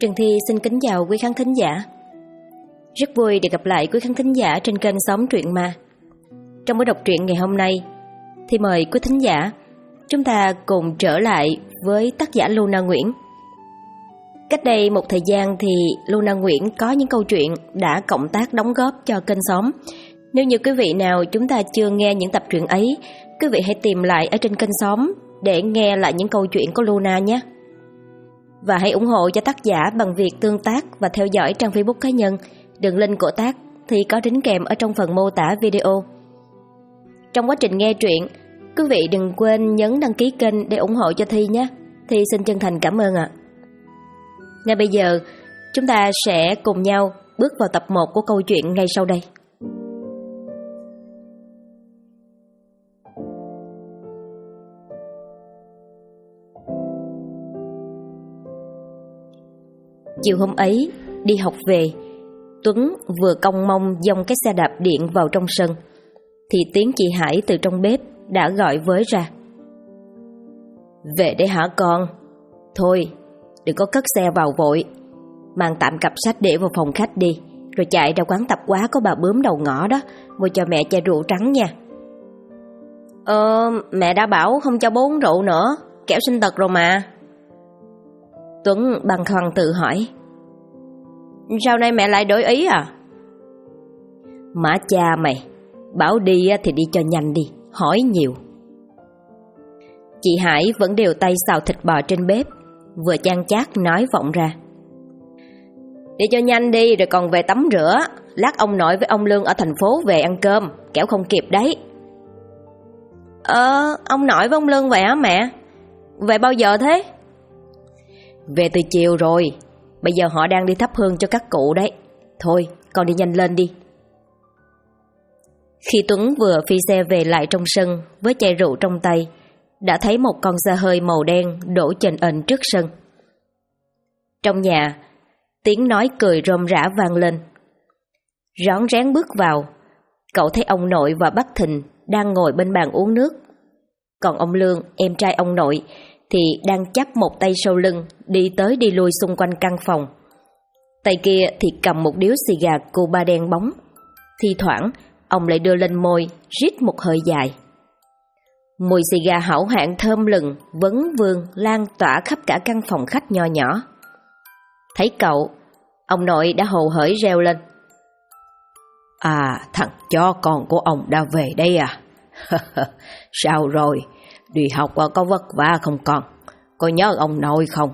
Trần Thi xin kính chào quý khán thính giả. Rất vui được gặp lại quý khán thính giả trên kênh Xóm Truyện Ma. Trong buổi đọc truyện ngày hôm nay thì mời quý thính giả chúng ta cùng trở lại với tác giả Luna Nguyễn. Cách đây một thời gian thì Luna Nguyễn có những câu chuyện đã cộng tác đóng góp cho kênh Xóm. Nếu như quý vị nào chúng ta chưa nghe những tập truyện ấy, quý vị hãy tìm lại ở trên kênh Xóm để nghe lại những câu chuyện của Luna nhé. Và hãy ủng hộ cho tác giả bằng việc tương tác và theo dõi trang Facebook cá nhân. Đường link của tác thì có đính kèm ở trong phần mô tả video. Trong quá trình nghe truyện, quý vị đừng quên nhấn đăng ký kênh để ủng hộ cho Thi nhé. Thi xin chân thành cảm ơn ạ. Ngay bây giờ, chúng ta sẽ cùng nhau bước vào tập 1 của câu chuyện ngay sau đây. Chiều hôm ấy, đi học về, Tuấn vừa cong mông dông cái xe đạp điện vào trong sân, thì tiếng chị Hải từ trong bếp đã gọi với ra. Về đây hả con? Thôi, đừng có cất xe vào vội. Mang tạm cặp sách để vào phòng khách đi, rồi chạy ra quán tạp hóa có bà Bướm đầu ngõ đó, mua cho mẹ chai rượu trắng nha. Mẹ đã bảo không cho bố uống rượu nữa, kẻo sinh tật rồi mà. Tuấn băn khoăn tự hỏi. Sao nay mẹ lại đổi ý à? Má cha mày, bảo đi thì đi cho nhanh đi, hỏi nhiều. Chị Hải vẫn đều tay xào thịt bò trên bếp, vừa chan chát nói vọng ra. Đi cho nhanh đi rồi còn về tắm rửa, lát ông nội với ông Lương ở thành phố về ăn cơm, kẻo không kịp đấy. Ông nội với ông Lương về hả mẹ? Về bao giờ thế? Về từ chiều rồi, bây giờ họ đang đi thắp hương cho các cụ đấy. Thôi, con đi nhanh lên đi. Khi Tuấn vừa phi xe về lại trong sân với chai rượu trong tay, đã thấy một con xe hơi màu đen đổ chềnh ềnh trước sân. Trong nhà, tiếng nói cười rôm rã vang lên. Rón rén bước vào, cậu thấy ông nội và bác Thìn đang ngồi bên bàn uống nước. Còn ông Lương, em trai ông nội, thì đang chắp một tay sau lưng đi tới đi lui xung quanh căn phòng. Tay kia thì cầm một điếu xì gà Cuba đen bóng. Thi thoảng ông lại đưa lên môi rít một hơi dài. Mùi xì gà hảo hạng thơm lừng vấn vương lan tỏa khắp cả căn phòng khách nho nhỏ. Thấy cậu, ông nội đã hồ hởi reo lên. À, thằng chó con của ông đã về đây à? Sao rồi? Đi học có vất vả không con? Có nhớ ông nội không?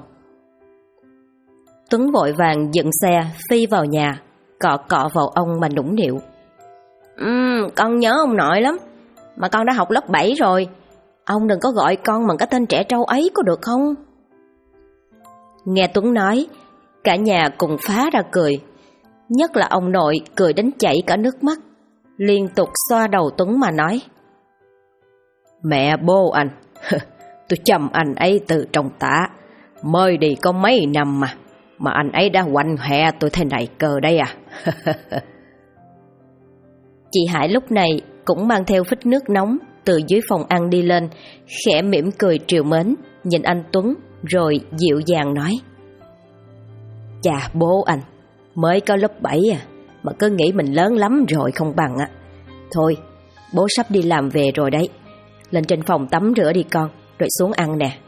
Tuấn vội vàng dựng xe phi vào nhà, cọ cọ vào ông mà nũng nịu. Con nhớ ông nội lắm, mà con đã học lớp 7 rồi. Ông đừng có gọi con bằng cái tên trẻ trâu ấy có được không? Nghe Tuấn nói, cả nhà cùng phá ra cười. Nhất là ông nội cười đến chảy cả nước mắt, liên tục xoa đầu Tuấn mà nói. Mẹ bố anh, tôi chăm anh ấy từ trong tã, mới đi có mấy năm mà anh ấy đã quạnh hẹ tôi thế này cơ đây à. Chị Hải lúc này cũng mang theo phích nước nóng từ dưới phòng ăn đi lên, khẽ mỉm cười trìu mến, nhìn anh Tuấn rồi dịu dàng nói. Chà bố anh, mới có lớp 7 à, mà cứ nghĩ mình lớn lắm rồi không bằng á. Thôi, bố sắp đi làm về rồi đấy. Lên trên phòng tắm rửa đi con, rồi xuống ăn nè.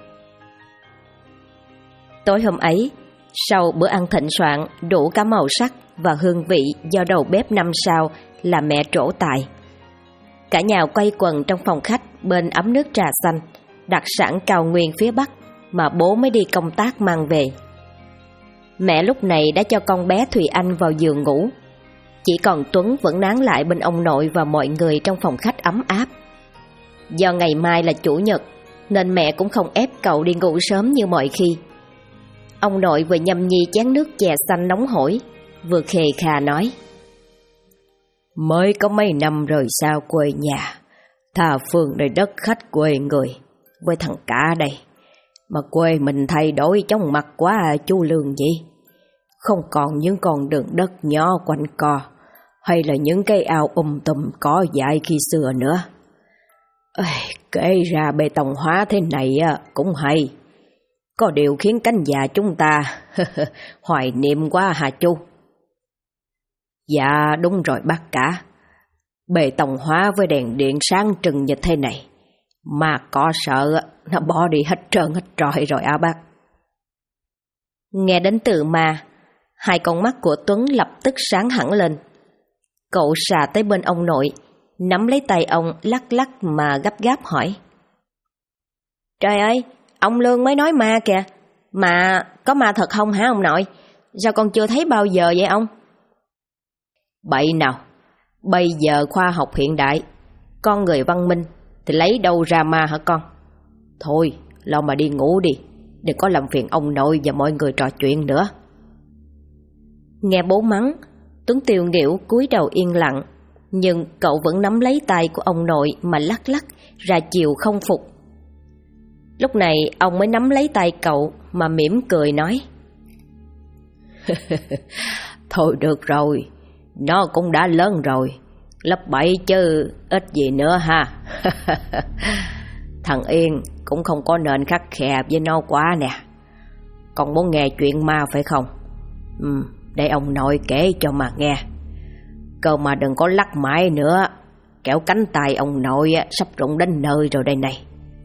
Tối hôm ấy, sau bữa ăn thịnh soạn đủ cả màu sắc và hương vị do đầu bếp 5 sao là mẹ trổ tài, cả nhà quay quần trong phòng khách bên ấm nước trà xanh, đặc sản cao nguyên phía Bắc mà bố mới đi công tác mang về. Mẹ lúc này đã cho con bé Thùy Anh vào giường ngủ. Chỉ còn Tuấn vẫn nán lại bên ông nội và mọi người trong phòng khách ấm áp. Do ngày mai là chủ nhật nên mẹ cũng không ép cậu đi ngủ sớm như mọi khi. Ông nội vừa nhâm nhi chén nước chè xanh nóng hổi, vừa khề khà nói. Mới có mấy năm rời xa quê nhà, tha phương nơi đất khách quê người với thằng cả đây, mà quê mình thay đổi chóng mặt quá à, chú Lương nhỉ? Không còn những con đường đất nhỏ quanh co, hay là những cây ao tùm cỏ dại khi xưa nữa. Kể ra bê tông hóa thế này cũng hay. Có điều khiến cánh già chúng ta hoài niệm quá hả chú? Dạ đúng rồi bác cả. Bê tông hóa với đèn điện sáng trưng như thế này, mà có sợ nó bỏ đi hết trơn hết trọi rồi bác. Nghe đến từ mà, hai con mắt của Tuấn lập tức sáng hẳn lên. Cậu xà tới bên ông nội, nắm lấy tay ông lắc lắc mà gấp gáp hỏi. Trời ơi, ông Lương mới nói ma kìa. Mà có ma thật không hả ông nội? Sao con chưa thấy bao giờ vậy ông? Bậy nào, bây giờ khoa học hiện đại, con người văn minh thì lấy đâu ra ma hả con? Thôi, lo mà đi ngủ đi, đừng có làm phiền ông nội và mọi người trò chuyện nữa. Nghe bố mắng, Tuấn tiêu nghỉu cúi đầu yên lặng, nhưng cậu vẫn nắm lấy tay của ông nội mà lắc lắc, ra chiều không phục. Lúc này ông mới nắm lấy tay cậu mà mỉm cười nói. Thôi được rồi, nó cũng đã lớn rồi, lấp bậy chứ ít gì nữa ha. Thằng Yên cũng không có nên khắt khe với nó quá nè. Con muốn nghe chuyện ma phải không? Để ông nội kể cho mà nghe. Cơ mà đừng có lắc mãi nữa, kéo cánh tay ông nội sắp rụng đến nơi rồi đây này.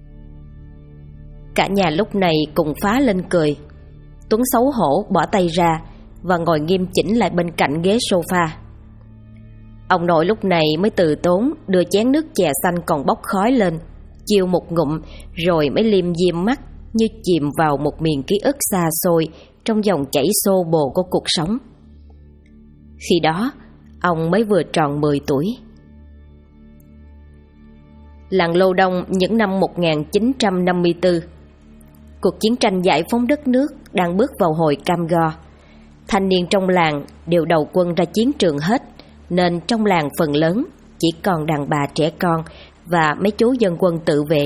Cả nhà lúc này cùng phá lên cười. Tuấn xấu hổ bỏ tay ra và ngồi nghiêm chỉnh lại bên cạnh ghế sofa. Ông nội lúc này mới từ tốn đưa chén nước chè xanh còn bốc khói lên, chiêu một ngụm rồi mới liêm diêm mắt như chìm vào một miền ký ức xa xôi trong dòng chảy xô bồ của cuộc sống. Khi đó, ông mới vừa tròn 10 tuổi. Làng Lô Đông những năm 1954, cuộc chiến tranh giải phóng đất nước đang bước vào hồi cam go. Thanh niên trong làng đều đầu quân ra chiến trường hết, nên trong làng phần lớn chỉ còn đàn bà trẻ con và mấy chú dân quân tự vệ.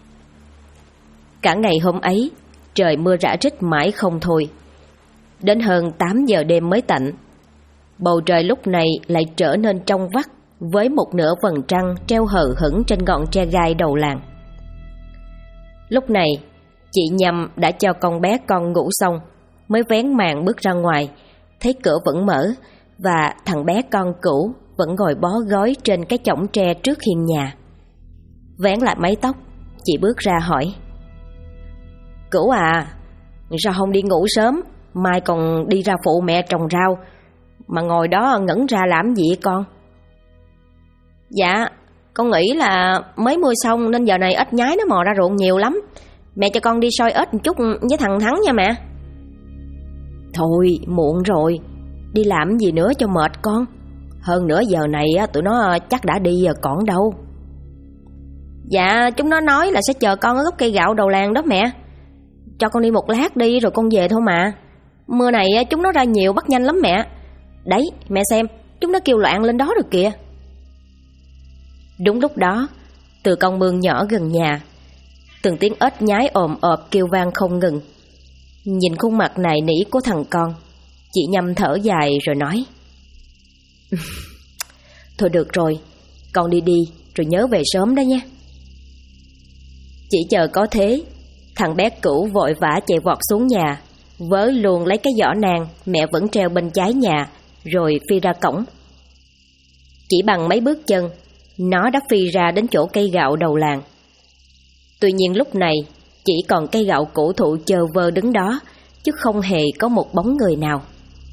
Cả ngày hôm ấy, trời mưa rã rích mãi không thôi. Đến hơn 8 giờ đêm mới tạnh. Bầu trời lúc này lại trở nên trong vắt với một nửa vầng trăng treo hờ hững trên ngọn tre gai đầu làng. Lúc này, chị Nhâm đã cho con bé con ngủ xong, mới vén màn bước ra ngoài, thấy cửa vẫn mở và thằng bé con Cửu vẫn ngồi bó gối trên cái chõng tre trước hiên nhà. Vén lại mái tóc, chị bước ra hỏi. Cửu à, sao không đi ngủ sớm, mai còn đi ra phụ mẹ trồng rau, mà ngồi đó ngẩn ra làm gì con? Dạ, con nghĩ là mới mưa xong nên giờ này ếch nhái nó mò ra ruộng nhiều lắm. Mẹ cho con đi soi ếch một chút với thằng Thắng nha mẹ. Thôi, muộn rồi, đi làm gì nữa cho mệt con. Hơn nữa giờ này tụi nó chắc đã đi rồi còn đâu. Dạ, chúng nó nói là sẽ chờ con ở gốc cây gạo đầu làng đó mẹ. Cho con đi một lát đi rồi con về thôi mà. Mưa này chúng nó ra nhiều bắt nhanh lắm mẹ. Đấy, mẹ xem, chúng nó kêu loạn lên đó rồi kìa. Đúng lúc đó, từ con mương nhỏ gần nhà, từng tiếng ếch nhái ồm ộp kêu vang không ngừng. Nhìn khuôn mặt nài nỉ của thằng con, chị Nhâm thở dài rồi nói. Thôi được rồi, con đi đi rồi nhớ về sớm đó nha. Chỉ chờ có thế, thằng bé Cửu vội vã chạy vọt xuống nhà, vớ luôn lấy cái giỏ nang mẹ vẫn treo bên trái nhà, rồi phi ra cổng. Chỉ bằng mấy bước chân, nó đã phi ra đến chỗ cây gạo đầu làng. Tuy nhiên lúc này, chỉ còn cây gạo cổ thụ chơ vơ đứng đó, chứ không hề có một bóng người nào.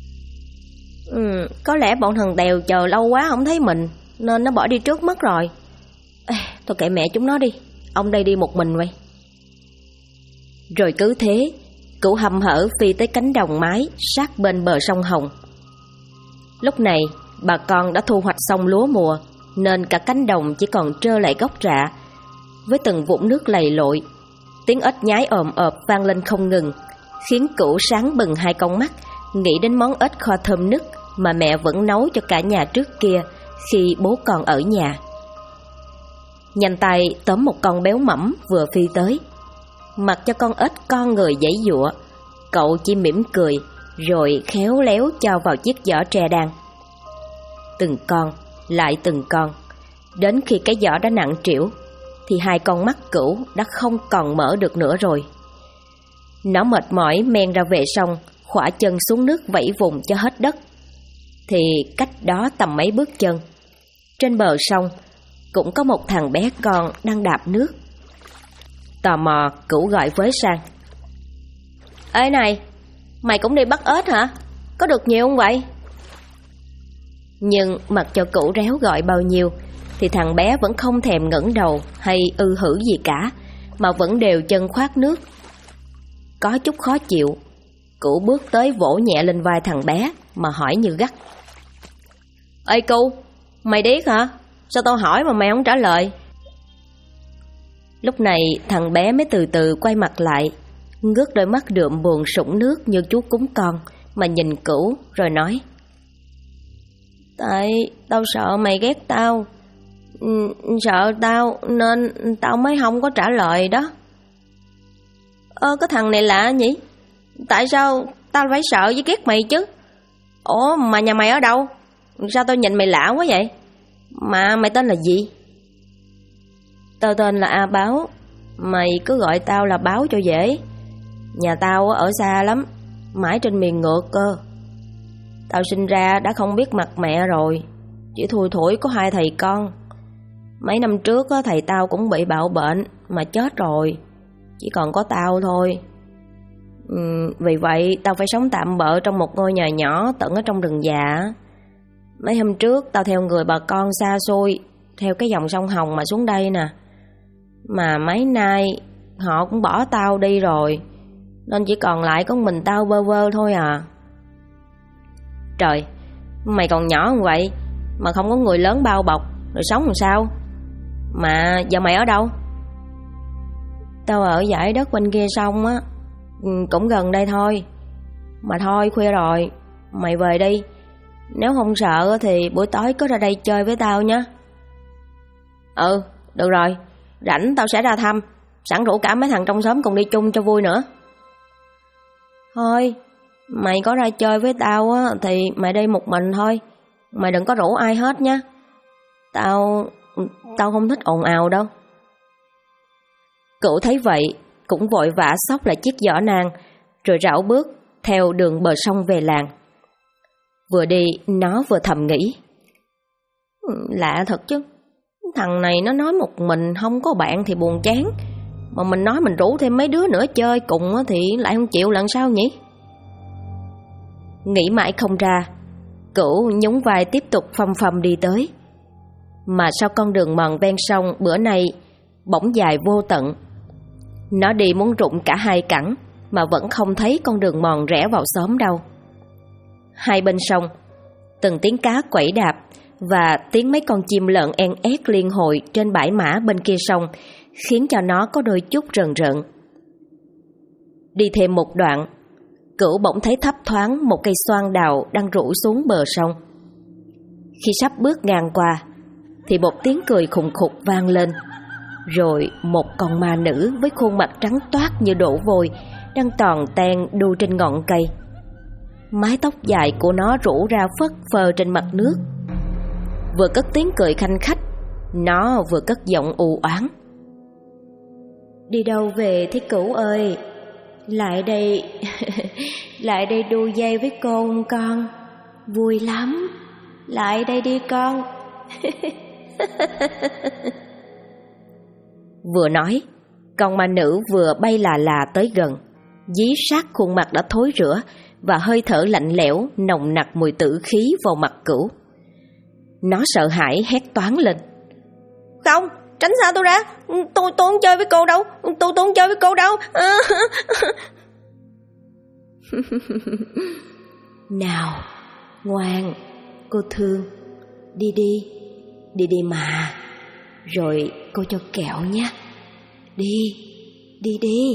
Có lẽ bọn thằng Tèo chờ lâu quá không thấy mình, nên nó bỏ đi trước mất rồi. Thôi kệ mẹ chúng nó đi, ông đây đi một mình vậy. Rồi cứ thế, Cửu hăm hở phi tới cánh đồng mái sát bên bờ sông Hồng. Lúc này, bà con đã thu hoạch xong lúa mùa, nên cả cánh đồng chỉ còn trơ lại gốc rạ, với từng vũng nước lầy lội. Tiếng ếch nhái ồm ộp vang lên không ngừng, khiến Cửu sáng bừng hai con mắt, nghĩ đến món ếch kho thơm nức mà mẹ vẫn nấu cho cả nhà trước kia khi bố còn ở nhà. Nhanh tay tóm một con béo mẫm vừa phi tới. Mặc cho con ếch con người giãy giụa, cậu chỉ mỉm cười rồi khéo léo cho vào chiếc giỏ tre đan. Từng con, lại từng con, đến khi cái giỏ đã nặng trĩu thì hai con mắt Cửu đã không còn mở được nữa rồi. Nó mệt mỏi men ra vệ sông, khỏa chân xuống nước vẫy vùng cho hết đất. Thì cách đó tầm mấy bước chân, trên bờ sông cũng có một thằng bé con đang đạp nước. Tò mò, Cửu gọi với sang: "Ê này, mày cũng đi bắt ếch hả? Có được nhiều không vậy?" Nhưng mặc cho Cửu réo gọi bao nhiêu thì thằng bé vẫn không thèm ngẩng đầu hay hử gì cả, mà vẫn đều chân khoát nước. Có chút khó chịu, Cửu bước tới vỗ nhẹ lên vai thằng bé mà hỏi như gắt: "Ê cu, mày điếc hả? Sao tao hỏi mà mày không trả lời?" Lúc này thằng bé mới từ từ quay mặt lại, ngước đôi mắt đượm buồn sũng nước như chú cúng con mà nhìn Cửu rồi nói: "Tại tao sợ mày ghét tao, sợ tao nên tao mới không có trả lời đó." Cái thằng này lạ nhỉ? Tại sao tao phải sợ với ghét mày chứ? Ủa mà nhà mày ở đâu? Sao tao nhìn mày lạ quá vậy? Mà mày tên là gì? Tao tên là A Báo. Mày cứ gọi tao là Báo cho dễ. Nhà tao ở xa lắm, mãi trên miền ngược cơ. Tao sinh ra đã không biết mặt mẹ rồi, chỉ thui thủi có 2 thầy con. Mấy năm trước thầy tao cũng bị bạo bệnh mà chết rồi, chỉ còn có tao thôi. Vì vậy tao phải sống tạm bợ trong một ngôi nhà nhỏ tận ở trong rừng già. Mấy hôm trước tao theo người bà con xa xôi, theo cái dòng sông Hồng mà xuống đây nè. Mà mấy nay họ cũng bỏ tao đi rồi, nên chỉ còn lại có mình tao bơ vơ thôi à. Trời, mày còn nhỏ như vậy mà không có người lớn bao bọc, rồi sống làm sao? Mà giờ mày ở đâu? Tao ở dãy đất bên kia sông á, cũng gần đây thôi. Mà thôi khuya rồi, mày về đi. Nếu không sợ thì buổi tối có ra đây chơi với tao nhé. Ừ, được rồi, rảnh tao sẽ ra thăm, sẵn rủ cả mấy thằng trong xóm cùng đi chung cho vui nữa. Thôi, mày có ra chơi với tao á thì mày đi một mình thôi, mày đừng có rủ ai hết nhé. Tao không thích ồn ào đâu. Cửu thấy vậy cũng vội vã xốc lại chiếc giỏ nang, rồi rảo bước theo đường bờ sông về làng. Vừa đi nó vừa thầm nghĩ: lạ thật chứ, thằng này nó nói một mình không có bạn thì buồn chán, mà mình nói mình rủ thêm mấy đứa nữa chơi cùng thì lại không chịu lần sau nhỉ. Nghĩ mãi không ra, Cửu nhún vai tiếp tục phăm phăm đi tới. Mà sau con đường mòn ven sông bữa nay bỗng dài vô tận. Nó đi muốn rụng cả 2 cẳng mà vẫn không thấy con đường mòn rẽ vào xóm đâu. Hai bên sông, từng tiếng cá quẩy đạp và tiếng mấy con chim lợn en ét liên hồi trên bãi mã bên kia sông khiến cho nó có đôi chút rần rợn. Đi thêm một đoạn, Cửu bỗng thấy thấp thoáng một cây xoan đào đang rủ xuống bờ sông. Khi sắp bước ngang qua thì một tiếng cười khùng khục vang lên. Rồi một con ma nữ với khuôn mặt trắng toát như đổ vôi đang toàn ten đu trên ngọn cây. Mái tóc dài của nó rủ ra phất phơ trên mặt nước. Vừa cất tiếng cười khanh khách, nó vừa cất giọng u oán: "Đi đâu về thế Cửu ơi? Lại đây lại đây đu dây với cô không con? Vui lắm, lại đây đi con." Vừa nói, con ma nữ vừa bay là tới gần, dí sát khuôn mặt đã thối rữa và hơi thở lạnh lẽo nồng nặc mùi tử khí vào mặt Cửu. Nó sợ hãi hét toáng lên: "Không, tránh xa tôi ra, tôi không chơi với cô đâu, tôi không chơi với cô đâu." "Nào, ngoan, cô thương, đi đi mà, rồi cô cho kẹo nhé. Đi.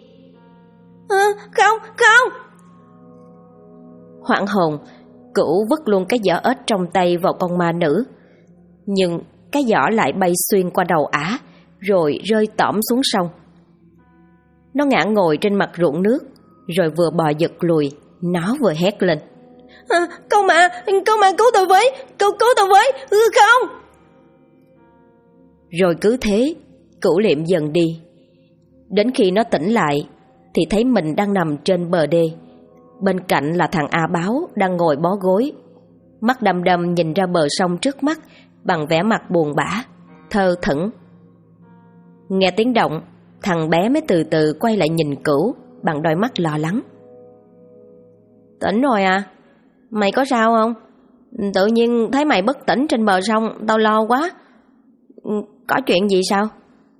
Không. Hoảng hồn, Cửu vứt luôn cái giỏ ếch trong tay vào con ma nữ. Nhưng cái giỏ lại bay xuyên qua đầu ả, rồi rơi tõm xuống sông. Nó ngã ngồi trên mặt ruộng nước, rồi vừa bò giật lùi, nó vừa hét lên: Câu mà cứu tôi với, cứu tôi với, không." Rồi cứ thế, Cửu liệm dần đi. Đến khi nó tỉnh lại thì thấy mình đang nằm trên bờ đê. Bên cạnh là thằng A Báo đang ngồi bó gối, mắt đăm đăm nhìn ra bờ sông trước mắt bằng vẻ mặt buồn bã, thơ thẩn. Nghe tiếng động, thằng bé mới từ từ quay lại nhìn Cửu bằng đôi mắt lo lắng. Tỉnh rồi à? Mày có sao không? Tự nhiên thấy mày bất tỉnh trên bờ sông, tao lo quá. Có chuyện gì sao?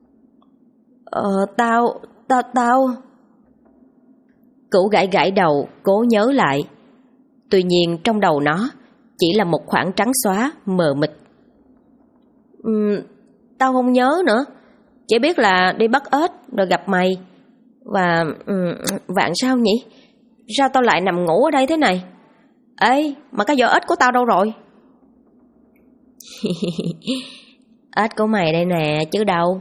Tao... Cửu gãi gãi đầu, cố nhớ lại. Tuy nhiên trong đầu nó chỉ là một khoảng trắng xóa, mờ mịt. Tao không nhớ nữa. Chỉ biết là đi bắt ếch rồi gặp mày. Và... vạn sao nhỉ? Sao tao lại nằm ngủ ở đây thế này? Ê, mà cái giỏ ếch của tao đâu rồi? Ếch của mày đây nè, chứ đâu.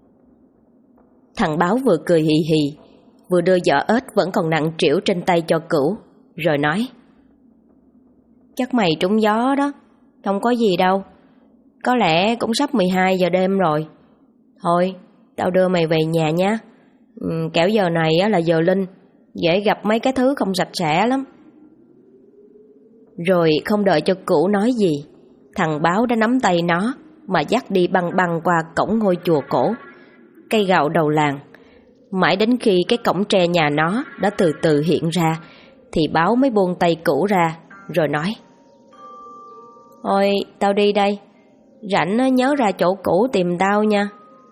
Thằng Báo vừa cười hì hì, vừa đưa giỏ ếch vẫn còn nặng trĩu trên tay cho Cửu, rồi nói: Chắc mày trúng gió đó, không có gì đâu. Có lẽ cũng sắp 12 giờ đêm rồi. Thôi, tao đưa mày về nhà nha. Kẻo giờ này là giờ linh, dễ gặp mấy cái thứ không sạch sẽ lắm. Rồi không đợi cho Cửu nói gì, thằng Báo đã nắm tay nó mà dắt đi băng băng qua cổng ngôi chùa cổ, cây gạo đầu làng. Mãi đến khi cái cổng tre nhà nó đã từ từ hiện ra thì Báo mới buông tay Cửu ra, rồi nói: Thôi tao đi đây, rảnh nhớ ra chỗ cũ tìm tao nha.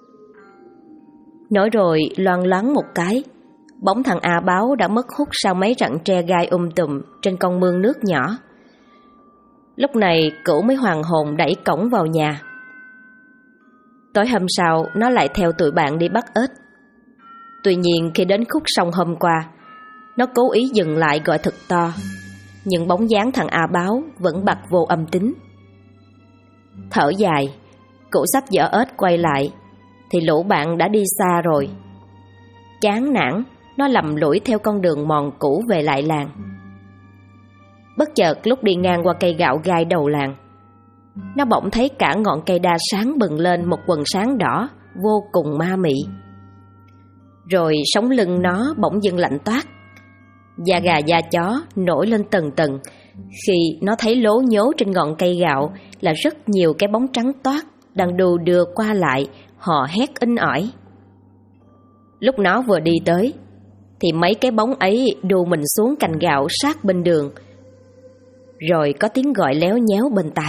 Nói rồi loang loáng một cái, bóng thằng A Báo đã mất hút sau mấy rặng tre gai tùm trên con mương nước nhỏ. Lúc này Cửu mới hoàn hồn đẩy cổng vào nhà. Tối hôm sau nó lại theo tụi bạn đi bắt ếch. Tuy nhiên khi đến khúc sông hôm qua, nó cố ý dừng lại gọi thật to, nhưng bóng dáng thằng A Báo vẫn bặt vô âm tín. Thở dài, Cửu sắp dỡ ếch quay lại thì lũ bạn đã đi xa rồi. Chán nản, nó lầm lũi theo con đường mòn cũ về lại làng. Bất chợt lúc đi ngang qua cây gạo gai đầu làng, nó bỗng thấy cả ngọn cây đa sáng bừng lên một quần sáng đỏ vô cùng ma mị. Rồi sống lưng nó bỗng dưng lạnh toát, da gà da chó nổi lên tần tần khi nó thấy lố nhố trên ngọn cây gạo là rất nhiều cái bóng trắng toát đang đù đưa qua lại, hò hét inh ỏi. Lúc nó vừa đi tới thì mấy cái bóng ấy đù mình xuống cành gạo sát bên đường. Rồi có tiếng gọi léo nhéo bên tai.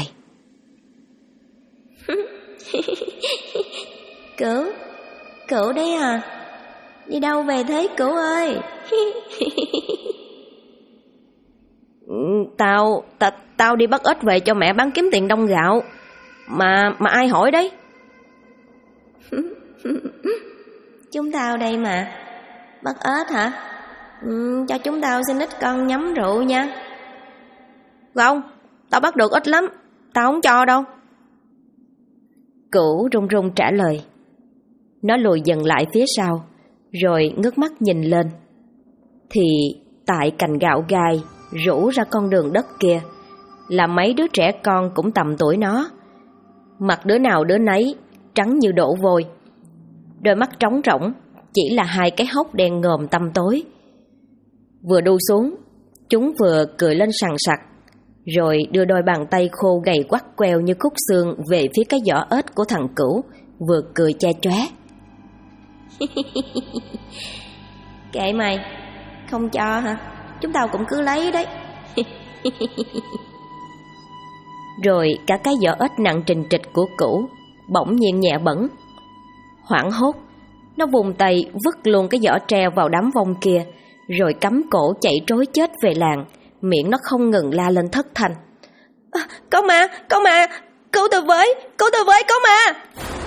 Cửu đấy à? Đi đâu về thế Cửu ơi? Tao đi bắt ếch về cho mẹ bán kiếm tiền đông gạo. Mà ai hỏi đấy? Chúng tao đây mà. Bắt ếch hả? Cho chúng tao xin ít con nhắm rượu nha. Không, tao bắt được ít lắm, tao không cho đâu. Cửu run run trả lời. Nó lùi dần lại phía sau, rồi ngước mắt nhìn lên. Thì tại cành gạo gai rũ ra con đường đất kia là mấy đứa trẻ con cũng tầm tuổi nó. Mặt đứa nào đứa nấy trắng như đổ vôi, đôi mắt trống rỗng, chỉ là hai cái hốc đen ngòm tăm tối. Vừa đu xuống, chúng vừa cười lên sằng sặc, rồi đưa đôi bàn tay khô gầy quắt queo như khúc xương về phía cái giỏ ếch của thằng Cửu, vừa cười che chóe. Kệ mày, không cho hả? Chúng tao cũng cứ lấy đấy. Rồi cả cái giỏ ếch nặng trình trịch của Cửu bỗng nhiên nhẹ bẫng. Hoảng hốt, nó vùng tay vứt luôn cái giỏ tre vào đám vong kia, rồi cắm cổ chạy trối chết về làng, miệng nó không ngừng la lên thất thanh. Có ma, cứu tôi với, có ma.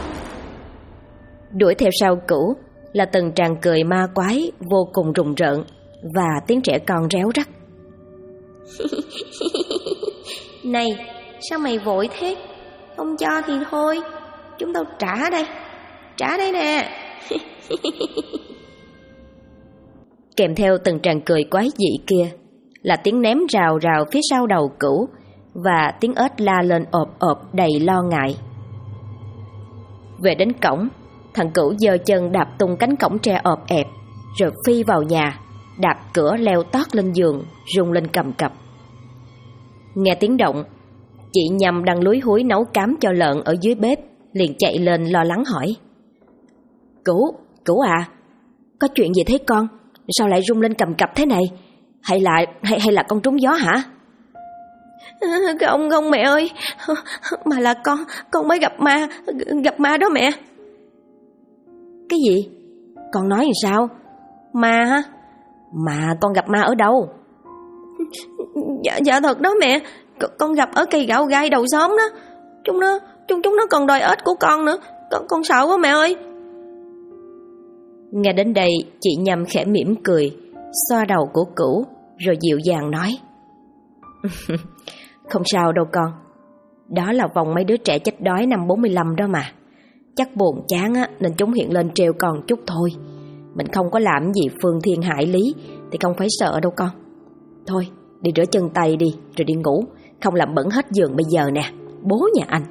Đuổi theo sau Cửu là từng tràng cười ma quái vô cùng rùng rợn và tiếng trẻ con réo rắt. Này, sao mày vội thế? Không cho thì thôi, chúng tao trả đây nè. Kèm theo từng tràng cười quái dị kia là tiếng ném rào rào phía sau đầu Cửu và tiếng ếch la lên ộp ộp đầy lo ngại. Về đến cổng, thằng Cửu giơ chân đạp tung cánh cổng tre ọp ẹp, rồi phi vào nhà, đạp cửa leo tót lên giường, rung lên cầm cập. Nghe tiếng động, chị Nhâm đang lúi húi nấu cám cho lợn ở dưới bếp, liền chạy lên lo lắng hỏi: Cửu à, có chuyện gì thế con? Sao lại rung lên cầm cập thế này? Hay là con trúng gió hả? Không mẹ ơi, mà là con mới gặp ma đó mẹ. Cái gì? Con nói làm sao? Ma hả? Mà con gặp ma ở đâu? Dạ thật đó mẹ, con gặp ở cây gạo gai đầu xóm đó. Chúng nó còn đòi ếch của con nữa. Con sợ quá mẹ ơi. Nghe đến đây, chị Nhâm khẽ mỉm cười, xoa đầu của Cửu rồi dịu dàng nói: Không sao đâu con. Đó là vòng mấy đứa trẻ chết đói năm 45 đó mà. Chắc buồn chán á, nên chúng hiện lên trêu con chút thôi. Mình không có làm gì phương thiên hại lý thì không phải sợ đâu con. Thôi, đi rửa chân tay đi, rồi đi ngủ, không làm bẩn hết giường bây giờ nè, bố nhà anh.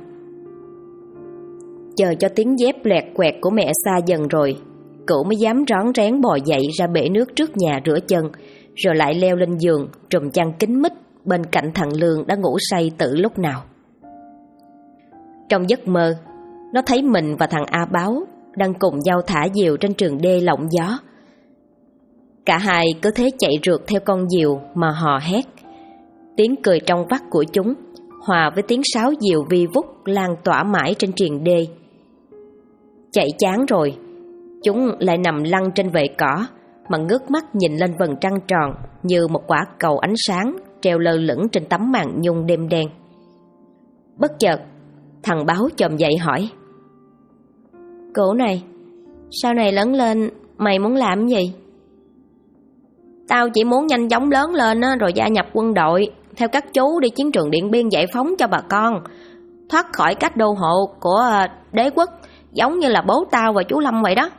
Chờ cho tiếng dép loẹt quẹt của mẹ xa dần rồi, Cửu mới dám rón rén bò dậy ra bể nước trước nhà rửa chân, rồi lại leo lên giường trùm chăn kín mít bên cạnh thằng Lương đã ngủ say từ lúc nào. Trong giấc mơ, nó thấy mình và thằng A Báo đang cùng nhau thả diều trên trường đê lộng gió. Cả hai cứ thế chạy rượt theo con diều mà hò hét. Tiếng cười trong vắt của chúng hòa với tiếng sáo diều vi vút lan tỏa mãi trên triền đê. Chạy chán rồi, chúng lại nằm lăn trên vệ cỏ mà ngước mắt nhìn lên vầng trăng tròn như một quả cầu ánh sáng treo lơ lửng trên tấm màn nhung đêm đen. Bất chợt, thằng Báo chồm dậy hỏi: Cửu này, sau này lớn lên mày muốn làm gì? Tao chỉ muốn nhanh chóng lớn lên rồi gia nhập quân đội, theo các chú đi chiến trường Điện Biên giải phóng cho bà con, thoát khỏi cách đô hộ của đế quốc, giống như là bố tao và chú Lâm vậy đó.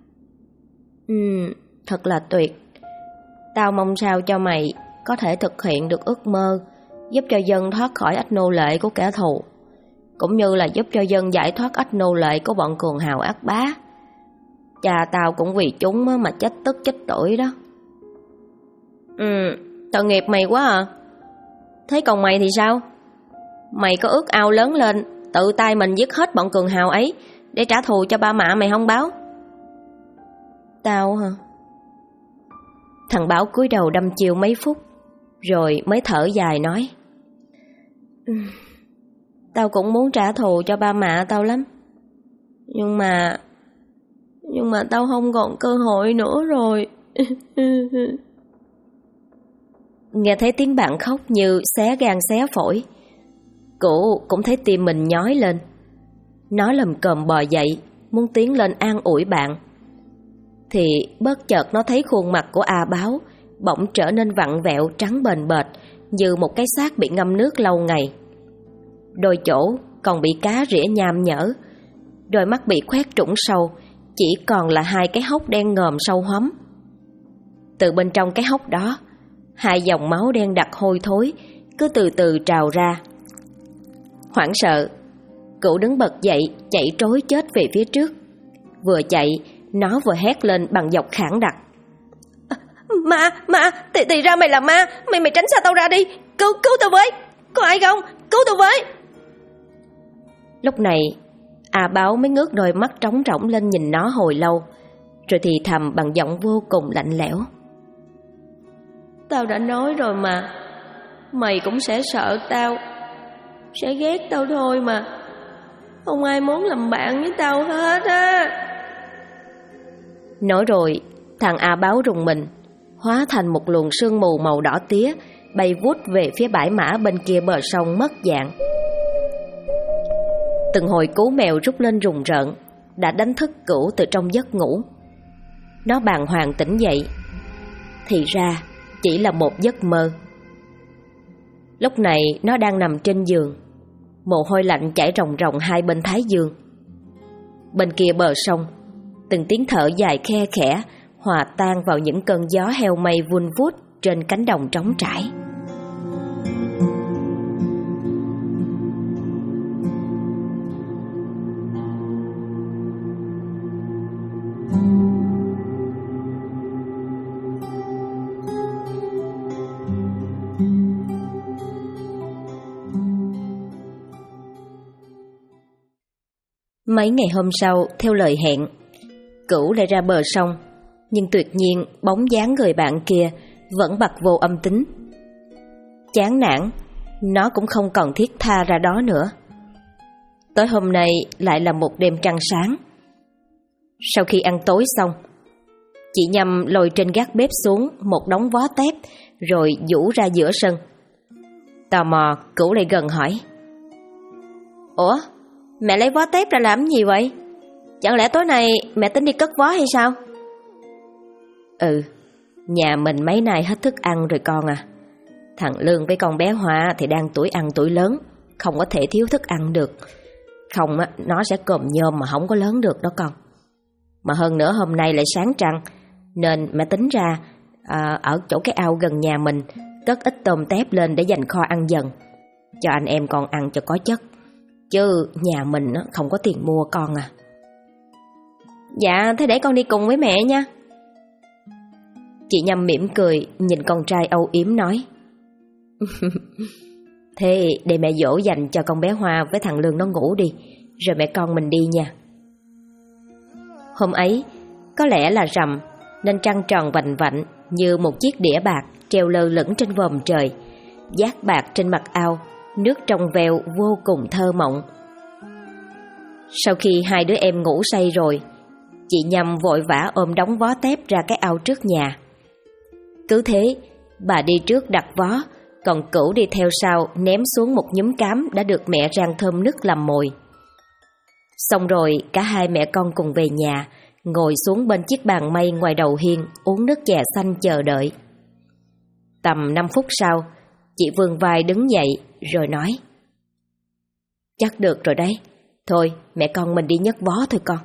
Thật là tuyệt. Tao mong sao cho mày có thể thực hiện được ước mơ giúp cho dân thoát khỏi ách nô lệ của kẻ thù, cũng như là giúp cho dân giải thoát ách nô lệ của bọn cường hào ác bá. Cha tao cũng vì chúng mà chết tức chết tuổi đó. Tội nghiệp mày quá à. Thế còn mày thì sao? Mày có ước ao lớn lên tự tay mình giết hết bọn cường hào ấy để trả thù cho ba mẹ mày không Báo? Tao hả? Thằng Báo cúi đầu đăm chiêu mấy phút rồi mới thở dài nói: Tao cũng muốn trả thù cho ba mẹ tao lắm. Nhưng mà tao không còn cơ hội nữa rồi. Nghe thấy tiếng bạn khóc như xé gan xé phổi, Cửu cũng thấy tim mình nhói lên. Nó lầm cồm bò dậy muốn tiến lên an ủi bạn, thì bất chợt nó thấy khuôn mặt của A Báo bỗng trở nên vặn vẹo trắng bềnh bệt như một cái xác bị ngâm nước lâu ngày. Đôi chỗ còn bị cá rỉa nham nhở, đôi mắt bị khoét trũng sâu, chỉ còn là hai cái hốc đen ngòm sâu hoắm. Từ bên trong cái hốc đó, hai dòng máu đen đặc hôi thối cứ từ từ trào ra. Hoảng sợ, Cửu đứng bật dậy chạy trối chết về phía trước. Vừa chạy, nó vừa hét lên bằng giọng khản đặc: Ma, thì ra mày là ma. Mày tránh xa tao ra đi. Cứu tao với. Có ai không? Cứu tao với. Lúc này, A Báo mới ngước đôi mắt trống rỗng lên nhìn nó hồi lâu, rồi thì thầm bằng giọng vô cùng lạnh lẽo: Tao đã nói rồi mà, mày cũng sẽ sợ tao, sẽ ghét tao thôi mà. Không ai muốn làm bạn với tao hết á. Nói rồi, thằng A Báo rùng mình, hóa thành một luồng sương mù màu đỏ tía, bay vút về phía bãi mã bên kia bờ sông mất dạng. Từng hồi cú mèo rút lên rùng rợn đã đánh thức Cửu từ trong giấc ngủ. Nó bàng hoàng tỉnh dậy, thì ra chỉ là một giấc mơ. Lúc này nó đang nằm trên giường, mồ hôi lạnh chảy ròng ròng hai bên thái dương. Bên kia bờ sông, từng tiếng thở dài khe khẽ hòa tan vào những cơn gió heo mây vun vút trên cánh đồng trống trải. Mấy ngày hôm sau, theo lời hẹn, Cửu lại ra bờ sông, nhưng tuyệt nhiên bóng dáng người bạn kia vẫn bặt vô âm tính. Chán nản, nó cũng không còn thiết tha ra đó nữa. Tối hôm nay lại là một đêm trăng sáng. Sau khi ăn tối xong, chị Nhâm lôi trên gác bếp xuống một đống vó tép rồi giũ ra giữa sân. Tò mò, Cửu lại gần hỏi: "Ủa, mẹ lấy vó tép ra làm gì vậy? Chẳng lẽ tối nay mẹ tính đi cất vó hay sao?" "Ừ, nhà mình mấy nay hết thức ăn rồi con à. Thằng Lương với con bé Hoa thì đang tuổi ăn tuổi lớn, không có thể thiếu thức ăn được. Không á, nó sẽ còm nhôm mà không có lớn được đó con. Mà hơn nữa hôm nay lại sáng trăng, nên mẹ tính ra ở chỗ cái ao gần nhà mình cất ít tôm tép lên để dành kho ăn dần, cho anh em con ăn cho có chất. Chứ nhà mình không có tiền mua con à." "Dạ, thế để con đi cùng với mẹ nha." Chị Nhâm mỉm cười nhìn con trai âu yếm nói: "Thế để mẹ dỗ dành cho con bé Hoa với thằng Lương nó ngủ đi, rồi mẹ con mình đi nha." Hôm ấy, có lẽ là rằm, nên trăng tròn vành vạnh như một chiếc đĩa bạc treo lơ lửng trên vòm trời, dát bạc trên mặt ao, nước trong veo vô cùng thơ mộng. Sau khi hai đứa em ngủ say rồi, chị Nhâm vội vã ôm đống vó tép ra cái ao trước nhà. Cứ thế, bà đi trước đặt vó, còn Cửu đi theo sau ném xuống một nhúm cám đã được mẹ rang thơm nức làm mồi. Xong rồi cả hai mẹ con cùng về nhà, ngồi xuống bên chiếc bàn mây ngoài đầu hiên uống nước chè xanh chờ đợi. Tầm 5 phút sau, chị vươn vai đứng dậy rồi nói: "Chắc được rồi đấy, thôi mẹ con mình đi nhấc vó thôi con."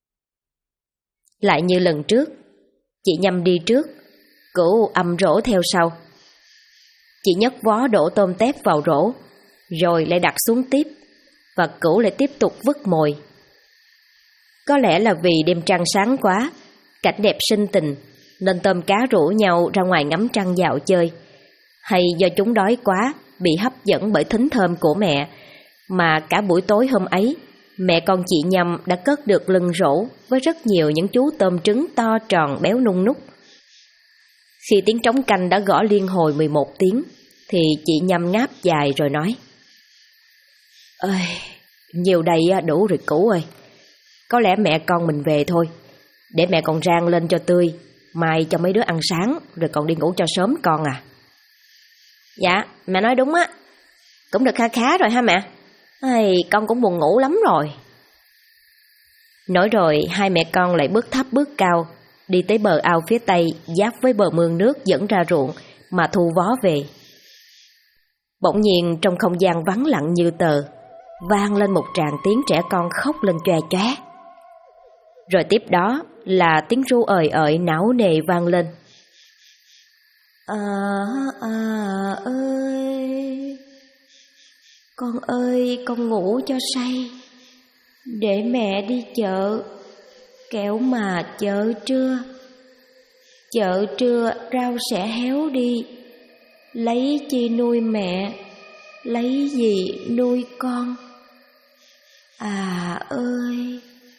Lại như lần trước, chị Nhâm đi trước, Cửu ầm rổ theo sau. Chị nhấc vó đổ tôm tép vào rổ, rồi lại đặt xuống tiếp, và Cửu lại tiếp tục vứt mồi. Có lẽ là vì đêm trăng sáng quá, cảnh đẹp sinh tình, nên tôm cá rủ nhau ra ngoài ngắm trăng dạo chơi. Hay do chúng đói quá, bị hấp dẫn bởi thính thơm của mẹ, mà cả buổi tối hôm ấy, mẹ con chị Nhâm đã cất được lưng rổ với rất nhiều những chú tôm trứng to tròn béo nung núc. Khi tiếng trống canh đã gõ liên hồi 11 tiếng, thì chị Nhâm ngáp dài rồi nói: "Ơi, nhiều đây đủ rồi Cửu ơi. Có lẽ mẹ con mình về thôi, để mẹ còn rang lên cho tươi, mai cho mấy đứa ăn sáng, rồi còn đi ngủ cho sớm con à." "Dạ, mẹ nói đúng á. Cũng được kha khá rồi ha mẹ. Con cũng buồn ngủ lắm rồi." Nói rồi hai mẹ con lại bước thấp bước cao, đi tới bờ ao phía tây giáp với bờ mương nước dẫn ra ruộng mà thu vó về. Bỗng nhiên trong không gian vắng lặng như tờ, vang lên một tràng tiếng trẻ con khóc lên choe choé. Rồi tiếp đó là tiếng ru ời ợi não nề vang lên: ơi, con ngủ cho say, để mẹ đi chợ, kẻo mà chợ trưa rau sẽ héo đi, lấy chi nuôi mẹ, lấy gì nuôi con. Ơi."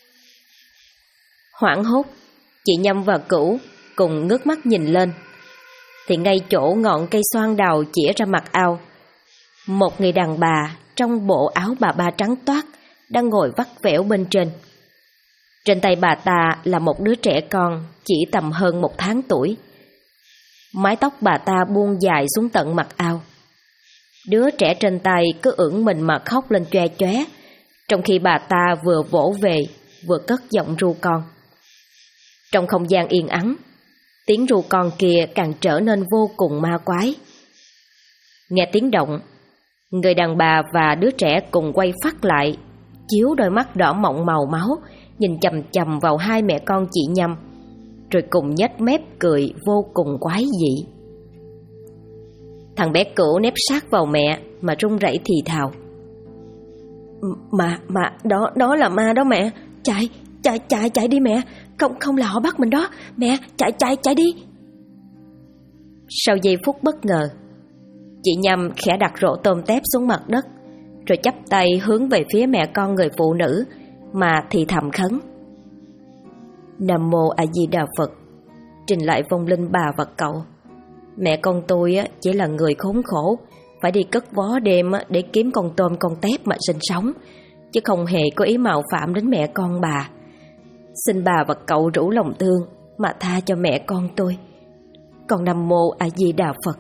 Hoảng hốt, chị Nhâm và Cửu cùng ngước mắt nhìn lên, thì ngay chỗ ngọn cây xoan đào chĩa ra mặt ao, một người đàn bà trong bộ áo bà ba trắng toát đang ngồi vắt vẻo bên trên. Trên tay bà ta là một đứa trẻ con chỉ tầm hơn 1 tháng tuổi. Mái tóc bà ta buông dài xuống tận mặt ao. Đứa trẻ trên tay cứ ưỡn mình mà khóc lên choe choé, trong khi bà ta vừa vỗ về vừa cất giọng ru con. Trong không gian yên ắng, tiếng ru con kia càng trở nên vô cùng ma quái. Nghe tiếng động, người đàn bà và đứa trẻ cùng quay phắt lại, chiếu đôi mắt đỏ mọng màu máu, nhìn chằm chằm vào hai mẹ con chị Nhâm, rồi cùng nhếch mép cười vô cùng quái dị. Thằng bé Cửu nép sát vào mẹ mà run rẩy thì thào: Mà đó là ma đó mẹ. Chạy đi mẹ. Không là họ bắt mình đó. Mẹ, chạy đi." Sau giây phút bất ngờ, chị Nhâm khẽ đặt rổ tôm tép xuống mặt đất, rồi chắp tay hướng về phía mẹ con người phụ nữ mà thì thầm khấn: Nam Mô A Di Đà Phật, trình lại vong linh bà và cậu. Mẹ con tôi chỉ là người khốn khổ, phải đi cất vó đêm để kiếm con tôm con tép mà sinh sống, chứ không hề có ý mạo phạm đến mẹ con bà. Xin bà và cậu rủ lòng thương mà tha cho mẹ con tôi. Con Nam Mô A Di Đà Phật.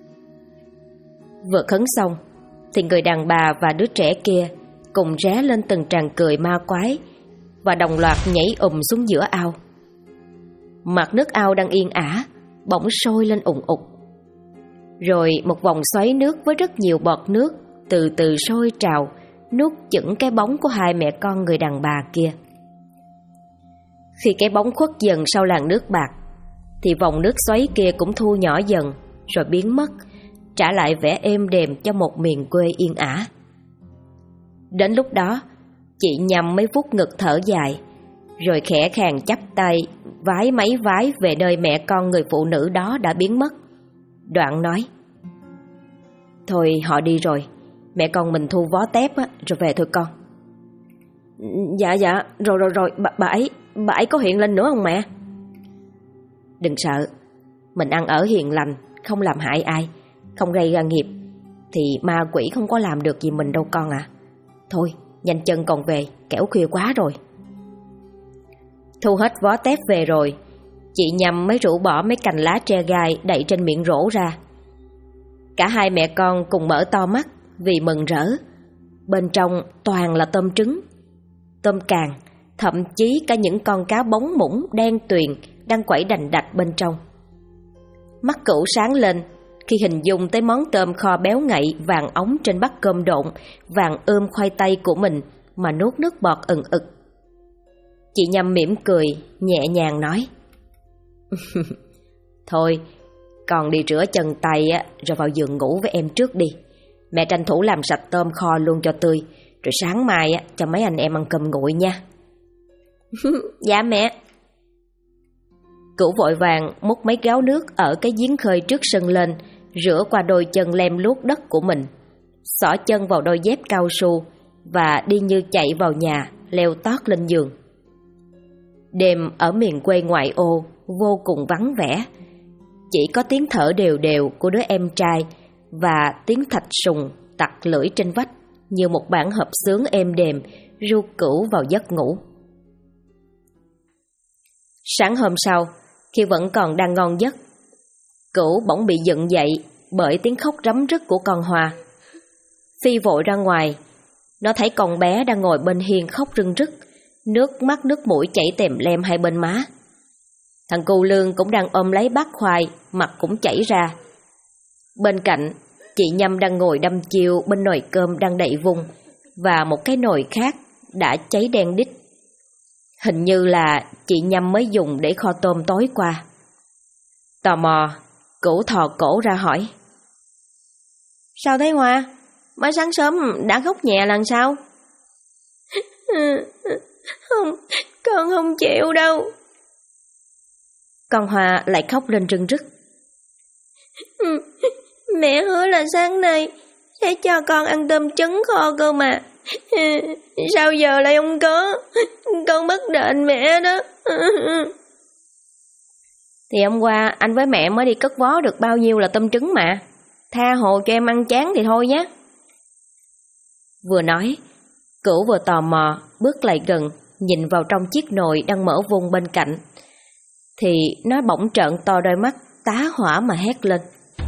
Vừa khấn xong thì người đàn bà và đứa trẻ kia cùng ré lên từng tràng cười ma quái và đồng loạt nhảy xuống giữa ao. Mặt nước ao đang yên ả bỗng sôi lên ùng ục, rồi một vòng xoáy nước với rất nhiều bọt nước từ từ sôi trào, nuốt chửng cái bóng của hai mẹ con người đàn bà kia. Khi cái bóng khuất dần sau làn nước bạc thì vòng nước xoáy kia cũng thu nhỏ dần rồi biến mất, trả lại vẻ êm đềm cho một miền quê yên ả. Đến lúc đó, chị Nhâm mới vuốt ngực thở dài, rồi khẽ khàng chắp tay vái mấy vái về nơi mẹ con người phụ nữ đó đã biến mất. Đoạn nói: Thôi họ đi rồi, mẹ con mình thu vó tép rồi về thôi con. Dạ, rồi, bà ấy có hiện lên nữa không mẹ? Đừng sợ, mình ăn ở hiền lành, không làm hại ai, không gây ra nghiệp, thì ma quỷ không có làm được gì mình đâu con à. Thôi, nhanh chân còn về, kẻo khuya quá rồi. Thu hết vó tép về rồi, chị Nhâm mới rũ bỏ mấy cành lá tre gai đậy trên miệng rổ ra. Cả hai mẹ con cùng mở to mắt vì mừng rỡ. Bên trong toàn là tôm trứng, tôm càng, thậm chí cả những con cá bóng mũng đen tuyền đang quẩy đành đạch bên trong. Mắt Cửu sáng lên khi hình dung tới món tôm kho béo ngậy vàng óng trên bát cơm độn vàng ươm khoai tây của mình mà nuốt nước bọt ừng ực. Chị Nhâm mỉm cười, nhẹ nhàng nói: Thôi, con đi rửa chân tay rồi vào giường ngủ với em trước đi. Mẹ tranh thủ làm sạch tôm kho luôn cho tươi, rồi sáng mai cho mấy anh em ăn cơm nguội nha. Dạ mẹ. Cửu vội vàng múc mấy gáo nước ở cái giếng khơi trước sân lên, rửa qua đôi chân lem luốc đất của mình, xỏ chân vào đôi dép cao su và đi như chạy vào nhà, leo tót lên giường. Đêm ở miền quê ngoại ô vô cùng vắng vẻ, chỉ có tiếng thở đều đều của đứa em trai và tiếng thạch sùng tặc lưỡi trên vách như một bản hợp xướng êm đềm ru Cửu vào giấc ngủ. Sáng hôm sau, khi vẫn còn đang ngon giấc, Cửu bỗng bị giận dậy bởi tiếng khóc rấm rứt của con Hoa. Phi vội ra ngoài, nó thấy con bé đang ngồi bên hiên khóc rưng rức, nước mắt nước mũi chảy tèm lem hai bên má. Thằng Cù Lương cũng đang ôm lấy bát khoai, mặt cũng chảy ra. Bên cạnh, chị Nhâm đang ngồi đăm chiêu bên nồi cơm đang đậy vung, và một cái nồi khác đã cháy đen đít. Hình như là chị Nhâm mới dùng để kho tôm tối qua. Tò mò, Cửu thò cổ ra hỏi: Sao thế Hoa? Mới sáng sớm đã khóc nhẹ lần sao? Không, con không chịu đâu. Con Hoa lại khóc lên rưng rức. Mẹ hứa là sáng nay sẽ cho con ăn tôm trứng kho cơ mà. Sao giờ lại không có? Con bất đền mẹ đó. Thì hôm qua anh với mẹ mới đi cất vó được bao nhiêu là tôm trứng mà. Tha hồ cho em ăn chán thì thôi nhé. Vừa nói, Cửu vừa tò mò bước lại gần, nhìn vào trong chiếc nồi đang mở vung bên cạnh, thì nó bỗng trợn to đôi mắt tá hỏa mà hét lên: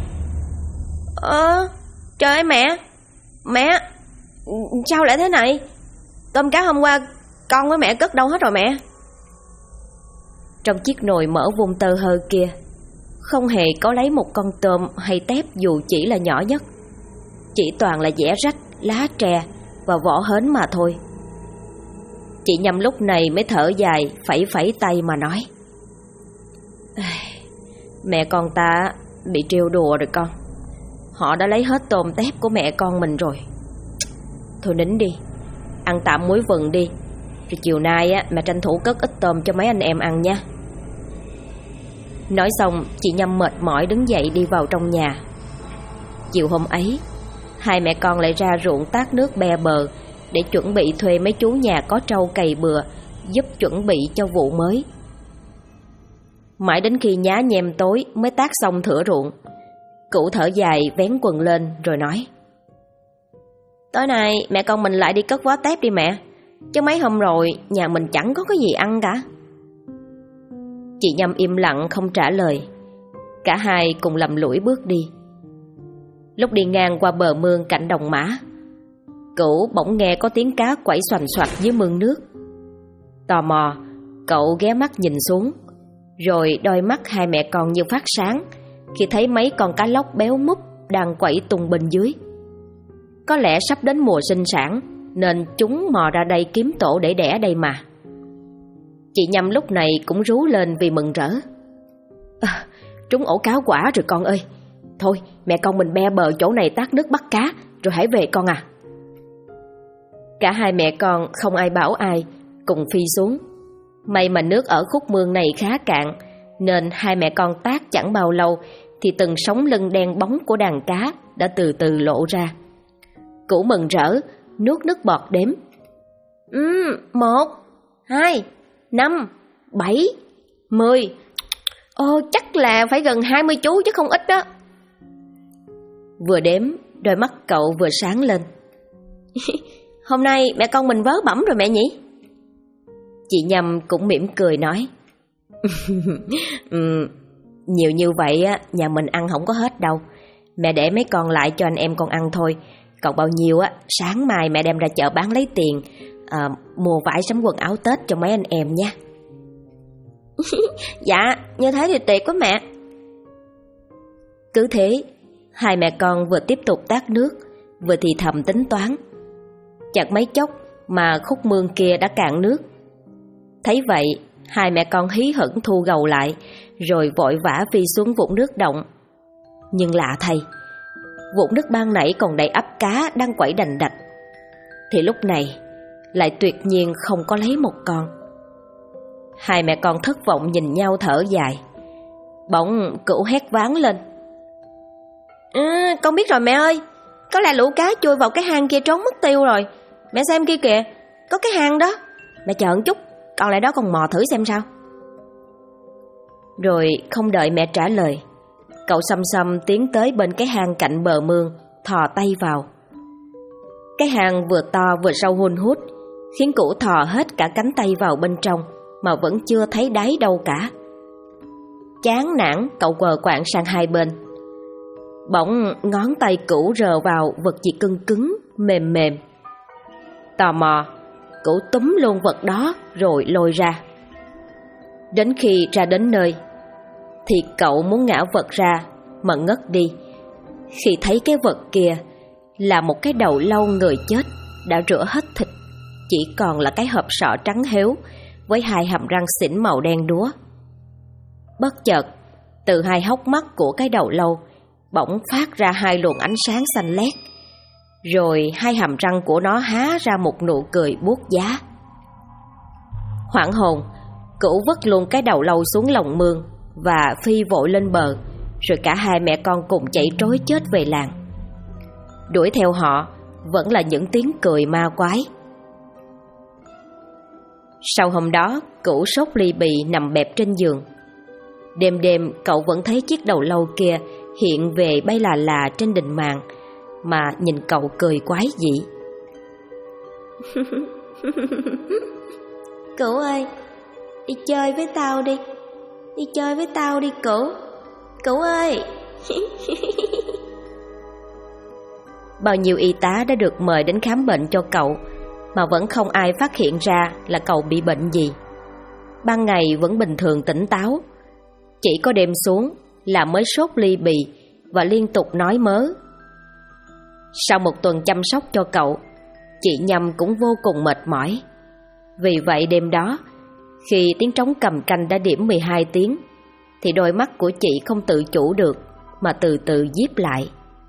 Trời ơi mẹ, sao lại thế này? Tôm cá hôm qua con với mẹ cất đâu hết rồi mẹ? Trong chiếc nồi mở vung tơ hơ kia không hề có lấy một con tôm hay tép dù chỉ là nhỏ nhất, chỉ toàn là dẻ rách, lá tre và vỏ hến mà thôi. Chị Nhâm lúc này mới thở dài, phẩy phẩy tay mà nói: Mẹ con ta bị trêu đùa rồi con. Họ đã lấy hết tôm tép của mẹ con mình rồi. Thôi nín đi, ăn tạm muối vừng đi, rồi chiều nay mẹ tranh thủ cất ít tôm cho mấy anh em ăn nha. Nói xong, chị Nhâm mệt mỏi đứng dậy đi vào trong nhà. Chiều hôm ấy, hai mẹ con lại ra ruộng tát nước be bờ để chuẩn bị thuê mấy chú nhà có trâu cày bừa giúp chuẩn bị cho vụ mới. Mãi đến khi nhá nhem tối mới tác xong thửa ruộng. Cửu thở dài vén quần lên rồi nói: tối nay mẹ con mình lại đi cất vó tép đi mẹ, chứ mấy hôm rồi nhà mình chẳng có cái gì ăn cả. Chị Nhâm im lặng không trả lời. Cả hai cùng lầm lũi bước đi. Lúc đi ngang qua bờ mương cạnh đồng mã, Cửu bỗng nghe có tiếng cá quẩy xoành xoạch dưới mương nước. Tò mò, cậu ghé mắt nhìn xuống, rồi đôi mắt hai mẹ con như phát sáng khi thấy mấy con cá lóc béo múp đang quẩy tung bên dưới. Có lẽ sắp đến mùa sinh sản nên chúng mò ra đây kiếm tổ để đẻ đây mà. Chị Nhâm lúc này cũng rú lên vì mừng rỡ. Trúng ổ cáo quả rồi con ơi. Thôi mẹ con mình be bờ chỗ này tát nước bắt cá rồi hãy về con à. Cả hai mẹ con không ai bảo ai, cùng phi xuống. May mà nước ở khúc mương này khá cạn, nên hai mẹ con tát chẳng bao lâu thì từng sống lưng đen bóng của đàn cá đã từ từ lộ ra. Cửu mừng rỡ nuốt nước bọt đếm: 1, 2, 5, 7, 10. Ô, chắc là phải gần 20 chú chứ không ít đó. Vừa đếm, đôi mắt cậu vừa sáng lên. Hôm nay mẹ con mình vớ bẩm rồi mẹ nhỉ? Chị Nhâm cũng mỉm cười nói: nhiều như vậy á, nhà mình ăn không có hết đâu. Mẹ để mấy con lại cho anh em con ăn thôi. Còn bao nhiêu á, sáng mai mẹ đem ra chợ bán lấy tiền, mua vải sắm quần áo Tết cho mấy anh em nha. Dạ, như thế thì tuyệt quá mẹ. Cứ thế, hai mẹ con vừa tiếp tục tát nước, vừa thì thầm tính toán. Chẳng mấy chốc mà khúc mương kia đã cạn nước. Thấy vậy, hai mẹ con hí hửng thu gầu lại, rồi vội vã phi xuống vũng nước động. Nhưng lạ thay, vũng nước ban nãy còn đầy ắp cá đang quẩy đành đạch, thì lúc này lại tuyệt nhiên không có lấy một con. Hai mẹ con thất vọng nhìn nhau thở dài. Bỗng Cửu hét váng lên: con biết rồi mẹ ơi, có lẽ lũ cá chui vào cái hang kia trốn mất tiêu rồi. Mẹ xem kia kìa, có cái hang đó. Mẹ chờ một chút, con lại đó con mò thử xem sao. Rồi không đợi mẹ trả lời, cậu xăm xăm tiến tới bên cái hang cạnh bờ mương, thò tay vào. Cái hang vừa to vừa sâu hun hút, khiến Cửu thò hết cả cánh tay vào bên trong mà vẫn chưa thấy đáy đâu cả. Chán nản, cậu quờ quạng sang hai bên. Bỗng ngón tay Cửu rờ vào vật gì cứng cứng, mềm mềm. Tò mò, Cửu túm luôn vật đó rồi lôi ra. Đến khi ra đến nơi thì cậu muốn ngã vật ra mà ngất đi, khi thấy cái vật kia là một cái đầu lâu người chết đã rửa hết thịt, chỉ còn là cái hộp sọ trắng héo với hai hàm răng xỉn màu đen đúa. Bất chợt, từ hai hốc mắt của cái đầu lâu bỗng phát ra hai luồng ánh sáng xanh lét, rồi hai hàm răng của nó há ra một nụ cười buốt giá. Hoảng hồn, Cửu vứt luôn cái đầu lâu xuống lòng mương và phi vội lên bờ, rồi cả hai mẹ con cùng chạy trối chết về làng. Đuổi theo họ vẫn là những tiếng cười ma quái. Sau hôm đó, Cửu sốt ly bì nằm bẹp trên giường. Đêm đêm cậu vẫn thấy chiếc đầu lâu kia hiện về bay là trên đình màn, mà nhìn cậu cười quái dị. Cửu ơi, đi chơi với tao đi. Đi chơi với tao đi Cửu. Cửu ơi. Bao nhiêu y tá đã được mời đến khám bệnh cho cậu, mà vẫn không ai phát hiện ra là cậu bị bệnh gì. Ban ngày vẫn bình thường tỉnh táo, chỉ có đêm xuống là mới sốt ly bì và liên tục nói mớ. Sau một tuần chăm sóc cho cậu, chị Nhâm cũng vô cùng mệt mỏi. Vì vậy đêm đó, khi tiếng trống cầm canh đã điểm 12 tiếng, thì đôi mắt của chị không tự chủ được mà từ từ díp lại.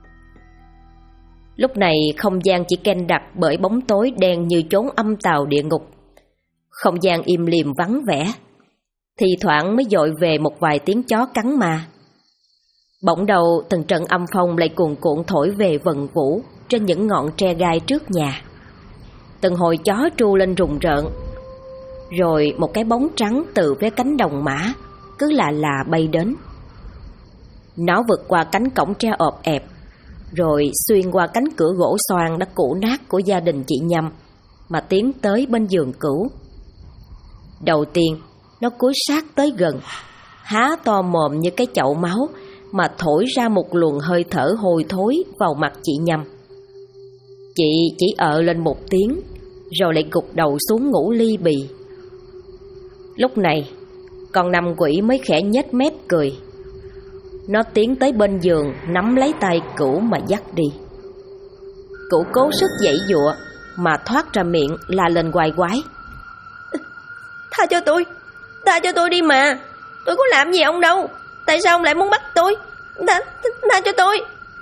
Lúc này không gian chỉ keng đặc bởi bóng tối đen như chốn âm tào địa ngục. Không gian im lìm vắng vẻ, thì thoảng mới dội về một vài tiếng chó cắn ma. Bỗng đầu từng trận âm phong lại cuồn cuộn thổi về vần vũ trên những ngọn tre gai trước nhà. từng hồi chó tru lên rùng rợn. Rồi một cái bóng trắng từ phía cánh đồng mã cứ là bay đến. Nó vượt qua cánh cổng tre ọp ẹp, rồi xuyên qua cánh cửa gỗ xoan đã cũ nát của gia đình chị Nhâm mà tiến tới bên giường Cửu. Đầu tiên, nó cúi sát tới gần, há to mồm như cái chậu máu mà thổi ra một luồng hơi thở hôi thối vào mặt chị Nhâm. Chị chỉ lên một tiếng, rồi lại gục đầu xuống ngủ li bì. Lúc này, con năm quỷ mới khẽ nhếch mép cười. Nó tiến tới bên giường, nắm lấy tay Cửu mà dắt đi. Cửu cố sức giãy giụa mà thoát ra miệng la lên quai quái: Tha cho tôi đi mà. Tôi có làm gì ông đâu. Tại sao ông lại muốn bắt tôi? Tha cho tôi.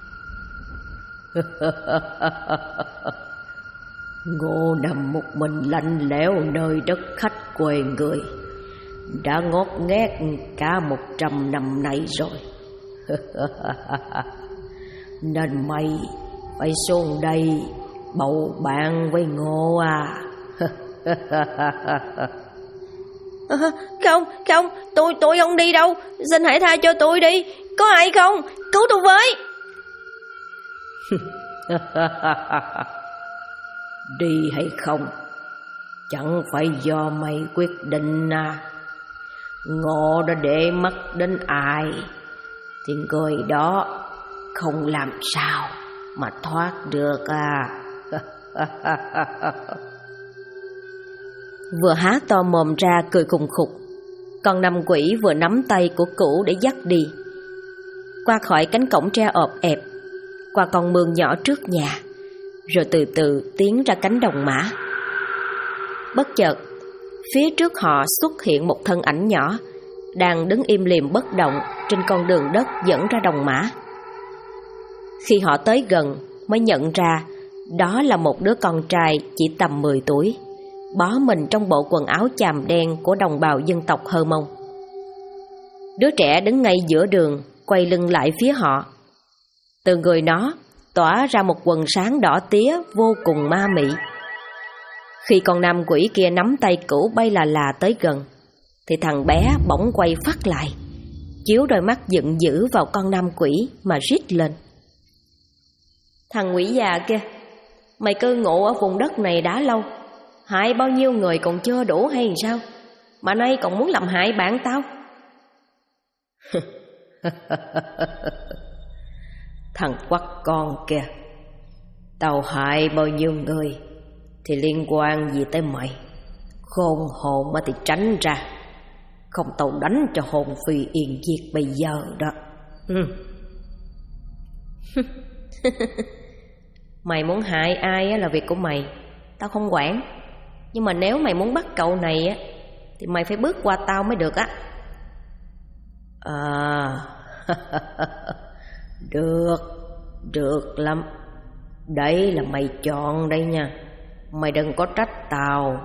Ngô nằm một mình lạnh lẽo nơi đất khách quê người, đã ngót nghét cả 100 năm nay rồi. Nên mày phải xuống đây bầu bạn với Ngô à. Không, tôi không đi đâu. Xin hãy tha cho tôi đi. Có ai không? Cứu tôi với. Đi hay không chẳng phải do mày quyết định à. Ngô đã để mắt đến ai thì người đó không làm sao mà thoát được à. Vừa há to mồm ra cười khùng khục, con năm quỷ vừa nắm tay của Cửu để dắt đi. Qua khỏi cánh cổng tre ọp ẹp, qua con mương nhỏ trước nhà, rồi từ từ tiến ra cánh đồng mã. Bất chợt, phía trước họ xuất hiện một thân ảnh nhỏ đang đứng im lìm bất động trên con đường đất dẫn ra đồng mã. Khi họ tới gần mới nhận ra đó là một đứa con trai chỉ tầm 10 tuổi, bó mình trong bộ quần áo chàm đen của đồng bào dân tộc Hơ Mông. Đứa trẻ đứng ngay giữa đường, quay lưng lại phía họ. Từ người nó tỏa ra một quần sáng đỏ tía vô cùng ma mị. Khi con nam quỷ kia nắm tay Cửu bay là tới gần, thì thằng bé bỗng quay phát lại, chiếu đôi mắt giận dữ vào con nam quỷ mà rít lên: Thằng quỷ già kia, mày cư ngụ ở vùng đất này đã lâu, hại bao nhiêu người còn chưa đủ hay sao, mà nay còn muốn làm hại bạn tao? Thằng quắc con kìa, tao hại bao nhiêu người thì liên quan gì tới mày? Khôn hồn mà thì tránh ra, không tao đánh cho hồn phi yên diệt bây giờ đó. Mày muốn hại ai là việc của mày, tao không quản. Nhưng mà nếu mày muốn bắt cậu này á, thì mày phải bước qua tao mới được á. Được lắm. Đấy là mày chọn đây nha, mày đừng có trách tao.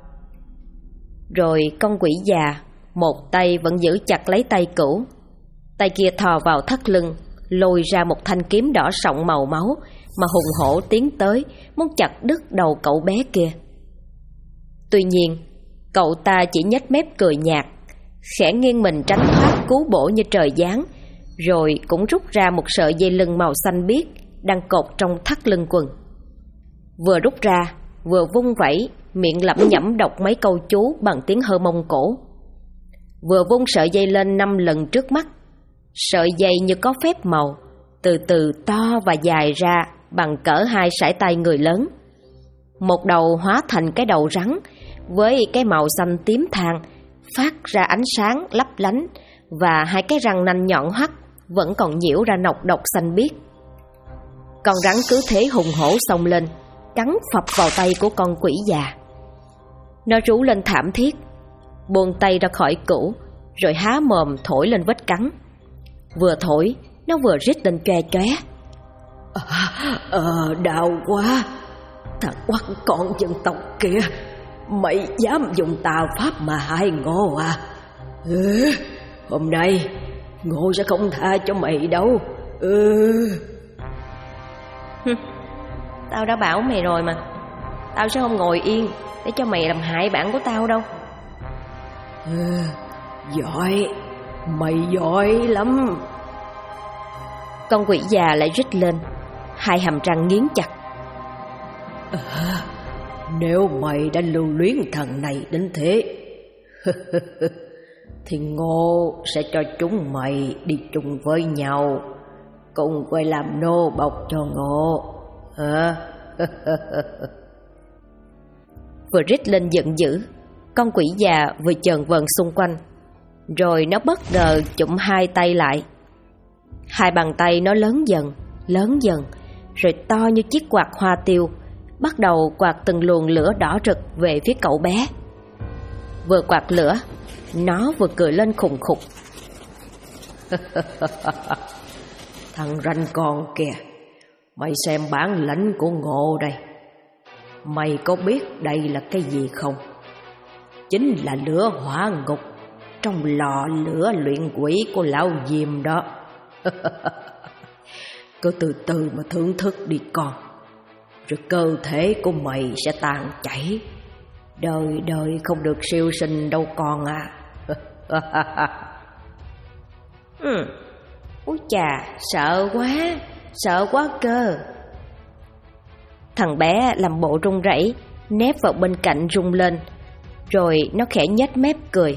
Rồi con quỷ già một tay vẫn giữ chặt lấy tay Cửu, tay kia thò vào thắt lưng, lôi ra một thanh kiếm đỏ sọng màu máu mà hùng hổ tiến tới, muốn chặt đứt đầu cậu bé kia. Tuy nhiên, cậu ta chỉ nhếch mép cười nhạt, khẽ nghiêng mình tránh thoát cú bổ như trời giáng, rồi cũng rút ra một sợi dây lưng màu xanh biếc đang cột trong thắt lưng quần. Vừa rút ra, vừa vung vẩy, miệng lẩm nhẩm đọc mấy câu chú bằng tiếng Hơ Mông Cổ. Vừa vung sợi dây lên 5 lần trước mắt, sợi dây như có phép màu, từ từ to và dài ra bằng cỡ 2 sải tay người lớn. Một đầu hóa thành cái đầu rắn với cái màu xanh tím than, phát ra ánh sáng lấp lánh, và 2 cái răng nanh nhọn hoắt vẫn còn nhiễu ra nọc độc xanh biếc. Con rắn cứ thế hùng hổ xông lên, cắn phập vào tay của con quỷ già. Nó rú lên thảm thiết, buông tay ra khỏi Cửu, rồi há mồm thổi lên vết cắn. Vừa thổi, nó vừa rít lên choe choé: Đau quá. Thằng quắc con dân tộc kia, mày dám dùng tà pháp mà hại Ngô à? Hôm nay Ngô sẽ không tha cho mày đâu. Tao đã bảo mày rồi mà, tao sẽ không ngồi yên để cho mày làm hại bạn của tao đâu. Giỏi, mày giỏi lắm. Con quỷ già lại rít lên, hai hàm răng nghiến chặt. Nếu mày đã lưu luyến thằng này đến thế thì Ngô sẽ cho chúng mày đi chung với nhau, cùng quay làm nô bộc cho Ngô. Vừa rít lên giận dữ, con quỷ già vừa chờn vờn xung quanh, rồi nó bất ngờ chụm hai tay lại. Hai bàn tay nó lớn dần, rồi to như chiếc quạt hoa tiêu, bắt đầu quạt từng luồng lửa đỏ rực về phía cậu bé. Vừa quạt lửa, nó vừa cười lên khùng khục. Thằng ranh con kìa, mày xem bản lãnh của Ngô đây. Mày có biết đây là cái gì không? Chính là lửa hỏa ngục trong lò lửa luyện quỷ của lão Diêm đó. Cứ từ từ mà thưởng thức đi con, rồi cơ thể của mày sẽ tan chảy, đời đời không được siêu sinh đâu con à. Úi chà, sợ quá cơ. Thằng bé làm bộ run rẩy, nép vào bên cạnh rung lên, rồi nó khẽ nhếch mép cười.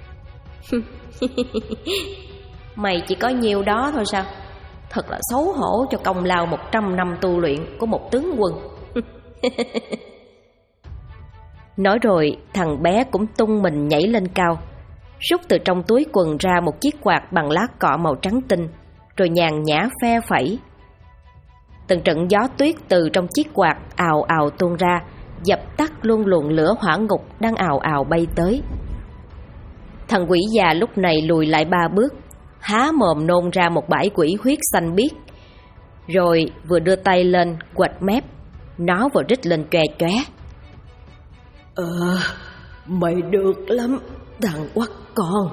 Mày chỉ có nhiêu đó thôi sao? Thật là xấu hổ cho công lao 100 năm tu luyện của một tướng quân. Nói rồi, thằng bé cũng tung mình nhảy lên cao, rút từ trong túi quần ra một chiếc quạt bằng lá cọ màu trắng tinh, rồi nhàn nhã phe phẩy. Từng trận gió tuyết từ trong chiếc quạt ào ào tuôn ra, dập tắt luôn luồng lửa hỏa ngục đang ào ào bay tới. Thằng quỷ già lúc này lùi lại 3 bước, há mồm nôn ra một bãi quỷ huyết xanh biếc, rồi vừa đưa tay lên quệt mép, nó vừa rít lên choe choé. Mày được lắm, thằng quắc con.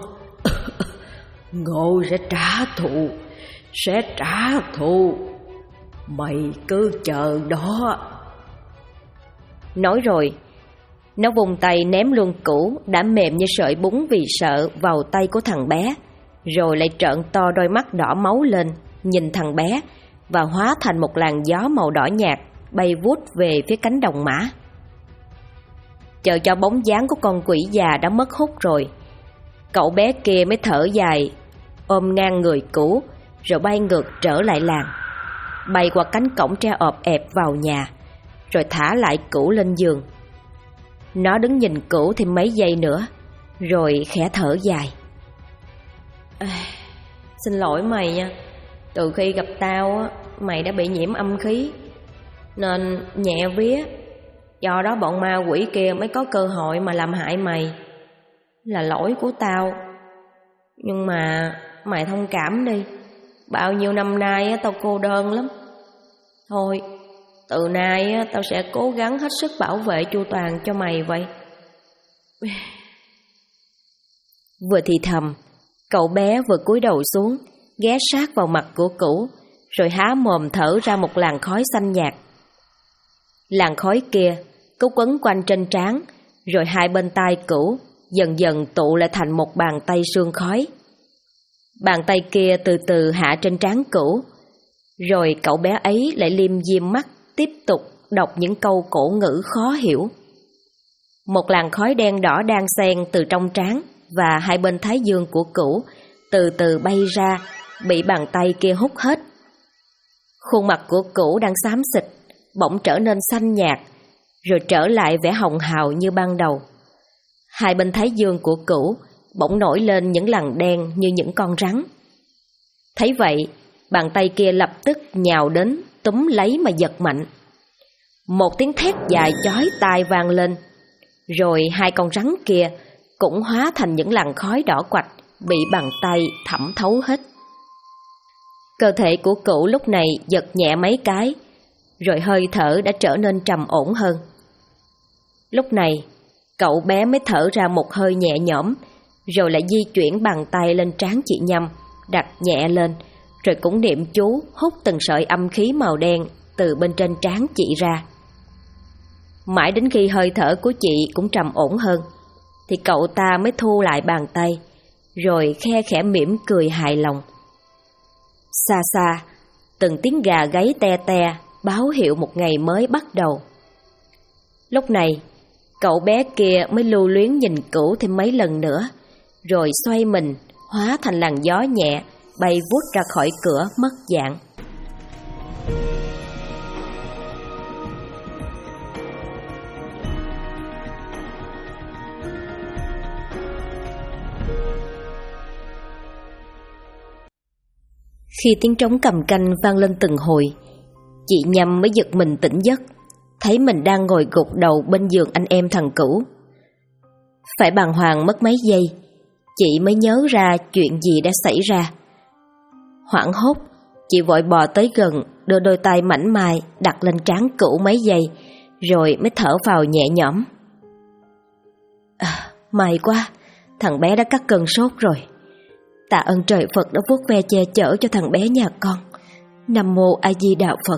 Ngô sẽ trả thù. Mày cứ chờ đó. Nói rồi, nó vùng tay ném luôn củ đã mềm như sợi bún vì sợ vào tay của thằng bé, rồi lại trợn to đôi mắt đỏ máu lên nhìn thằng bé, và hóa thành một làn gió màu đỏ nhạt bay vút về phía cánh đồng mã. Chờ cho bóng dáng của con quỷ già đã mất hút rồi, cậu bé kia mới thở dài, ôm ngang người cũ, rồi bay ngược trở lại làng, bay qua cánh cổng tre ọp ẹp vào nhà, rồi thả lại cũ lên giường. Nó đứng nhìn cũ thêm mấy giây nữa, rồi khẽ thở dài. Xin lỗi mày nha, từ khi gặp tao mày đã bị nhiễm âm khí, nên nhẹ vía, do đó bọn ma quỷ kia mới có cơ hội mà làm hại mày. Là lỗi của tao, nhưng mà mày thông cảm đi, bao nhiêu năm nay tao cô đơn lắm. Thôi, từ nay tao sẽ cố gắng hết sức bảo vệ chu toàn cho mày vậy. Vừa thì thầm, cậu bé vừa cúi đầu xuống, ghé sát vào mặt của cũ, rồi há mồm thở ra một làn khói xanh nhạt. Làn khói kia cứ quấn quanh trên trán, rồi hai bên tai cũ dần dần tụ lại thành một bàn tay sương khói. Bàn tay kia từ từ hạ trên trán cũ, rồi cậu bé ấy lại liêm diêm mắt tiếp tục đọc những câu cổ ngữ khó hiểu. Một làn khói đen đỏ đan xen từ trong trán và hai bên thái dương của cũ từ từ bay ra, bị bàn tay kia hút hết. Khuôn mặt của cũ đang xám xịt bỗng trở nên xanh nhạt, rồi trở lại vẻ hồng hào như ban đầu. Hai bên thái dương của cũ bỗng nổi lên những lằn đen như những con rắn. Thấy vậy, bàn tay kia lập tức nhào đến, túm lấy mà giật mạnh. Một tiếng thét dài chói tai vang lên, rồi hai con rắn kia cũng hóa thành những làn khói đỏ quạch bị bàn tay thẩm thấu hết. Cơ thể của cũ lúc này giật nhẹ mấy cái, rồi hơi thở đã trở nên trầm ổn hơn. Lúc này, cậu bé mới thở ra một hơi nhẹ nhõm, rồi lại di chuyển bàn tay lên trán chị Nhâm, đặt nhẹ lên, rồi cũng niệm chú hút từng sợi âm khí màu đen từ bên trên trán chị ra. Mãi đến khi hơi thở của chị cũng trầm ổn hơn thì cậu ta mới thu lại bàn tay, rồi khe khẽ mỉm cười hài lòng. Xa xa, từng tiếng gà gáy te te báo hiệu một ngày mới bắt đầu. Lúc này, cậu bé kia mới lưu luyến nhìn Cửu thêm mấy lần nữa, rồi xoay mình hóa thành làn gió nhẹ bay vút ra khỏi cửa mất dạng. Khi tiếng trống cầm canh vang lên từng hồi, chị Nhâm mới giật mình tỉnh giấc, thấy mình đang ngồi gục đầu bên giường anh em thằng Cửu. Phải bàng hoàng mất mấy giây, chị mới nhớ ra chuyện gì đã xảy ra. Hoảng hốt, chị vội bò tới gần, đưa đôi tay mảnh mai đặt lên trán Cửu mấy giây, rồi mới thở vào nhẹ nhõm. May quá, thằng bé đã cắt cơn sốt rồi. Tạ ơn trời Phật đã vuốt ve che chở cho thằng bé nhà con. Nam mô A Di Đà Phật.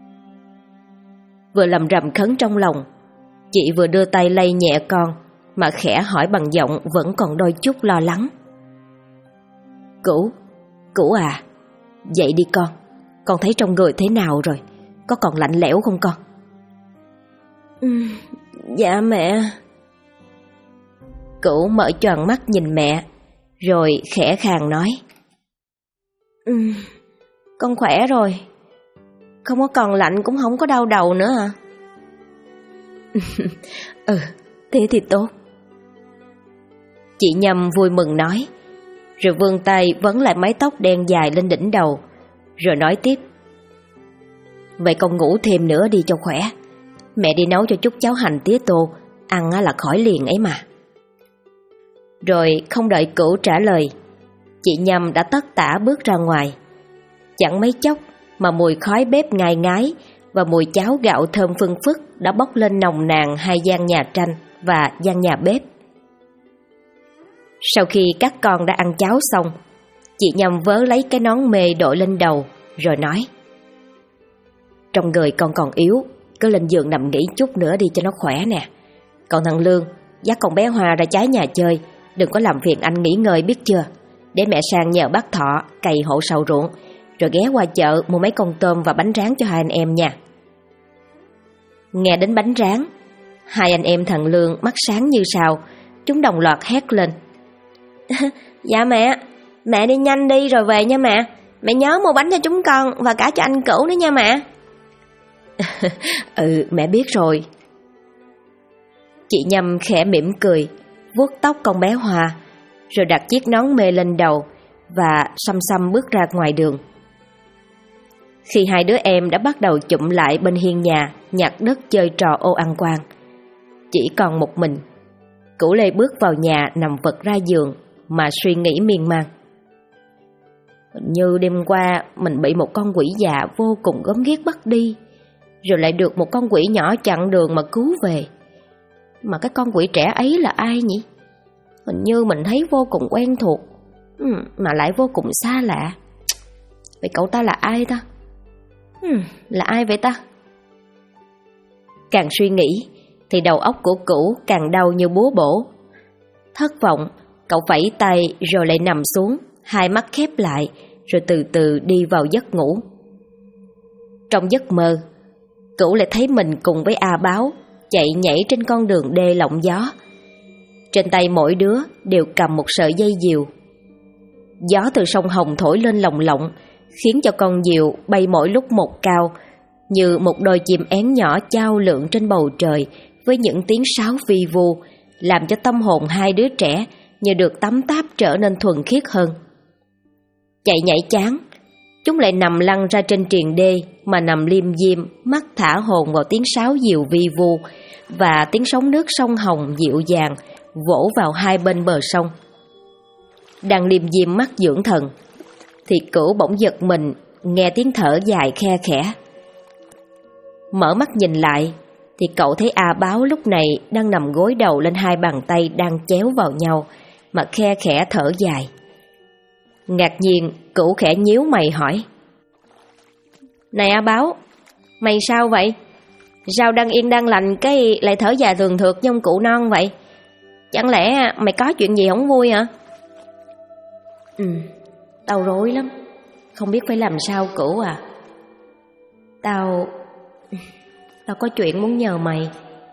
Vừa lầm rầm khấn trong lòng, chị vừa đưa tay lay nhẹ con, mà khẽ hỏi bằng giọng vẫn còn đôi chút lo lắng. Cửu à, dậy đi con thấy trong người thế nào rồi? Có còn lạnh lẽo không con? Dạ mẹ. Cửu mở choàng mắt nhìn mẹ, rồi khẽ khàng nói. Con khỏe rồi, không có còn lạnh cũng không có đau đầu nữa hả? Thế thì tốt. Chị Nhâm vui mừng nói, rồi vươn tay vấn lại mái tóc đen dài lên đỉnh đầu, rồi nói tiếp. Vậy con ngủ thêm nữa đi cho khỏe. Mẹ đi nấu cho chút cháo hành tía tô, ăn là khỏi liền ấy mà. Rồi không đợi Cửu trả lời, chị Nhâm đã tất tả bước ra ngoài. Chẳng mấy chốc mà mùi khói bếp ngai ngái và mùi cháo gạo thơm phưng phức đã bốc lên nồng nàn hai gian nhà tranh và gian nhà bếp. Sau khi các con đã ăn cháo xong, chị Nhâm vớ lấy cái nón mê đội lên đầu, rồi nói. Trong người con còn yếu, cứ lên giường nằm nghỉ chút nữa đi cho nó khỏe nè. Còn thằng Lương, dắt con bé Hoa ra trái nhà chơi, đừng có làm phiền anh nghỉ ngơi biết chưa. Để mẹ sang nhờ bác Thọ cày hộ sầu ruộng, rồi ghé qua chợ mua mấy con tôm và bánh rán cho hai anh em nha. Nghe đến bánh rán, hai anh em thằng Lương mắt sáng như sao, chúng đồng loạt hét lên. Dạ mẹ đi nhanh đi rồi về nha mẹ. Mẹ nhớ mua bánh cho chúng con và cả cho anh Cửu nữa nha mẹ. Mẹ biết rồi. Chị Nhâm khẽ mỉm cười, vuốt tóc con bé Hoa, rồi đặt chiếc nón mê lên đầu và xăm xăm bước ra ngoài đường. Khi hai đứa em đã bắt đầu chụm lại bên hiên nhà nhặt đất chơi trò ô ăn quan, chỉ còn một mình, Cửu Lê bước vào nhà nằm vật ra giường mà suy nghĩ miên man. Hình như đêm qua mình bị một con quỷ già vô cùng gớm ghiếc bắt đi, rồi lại được một con quỷ nhỏ chặn đường mà cứu về. Mà cái con quỷ trẻ ấy là ai nhỉ? Hình như mình thấy vô cùng quen thuộc, mà lại vô cùng xa lạ. Vậy cậu ta là ai ta? Là ai vậy ta? Càng suy nghĩ thì đầu óc của Cửu càng đau như búa bổ. Thất vọng, cậu phẩy tay rồi lại nằm xuống, hai mắt khép lại, rồi từ từ đi vào giấc ngủ. Trong giấc mơ, Cửu lại thấy mình cùng với A Báo chạy nhảy trên con đường đê lộng gió. Trên tay mỗi đứa đều cầm một sợi dây diều. Gió từ sông Hồng thổi lên lồng lộng, khiến cho con diều bay mỗi lúc một cao, như một đôi chim én nhỏ chao lượn trên bầu trời với những tiếng sáo vi vu, làm cho tâm hồn hai đứa trẻ như được tắm táp trở nên thuần khiết hơn. Chạy nhảy chán, chúng lại nằm lăn ra trên triền đê mà nằm liêm diêm, mắt thả hồn vào tiếng sáo diều vi vu và tiếng sóng nước sông Hồng dịu dàng vỗ vào hai bên bờ sông. Đang liêm diêm mắt dưỡng thần thì Cửu bỗng giật mình nghe tiếng thở dài khe khẽ. Mở mắt nhìn lại thì cậu thấy A Báo lúc này đang nằm gối đầu lên hai bàn tay đang chéo vào nhau mà khe khẽ thở dài. Ngạc nhiên, Cửu khẽ nhíu mày hỏi. Này A Báo, mày sao vậy? Sao đang yên đang lành cái lại thở dài thường thượt như ông cụ non vậy? Chẳng lẽ mày có chuyện gì không vui hả? Tao rối lắm, không biết phải làm sao Cửu à. Tao có chuyện muốn nhờ mày.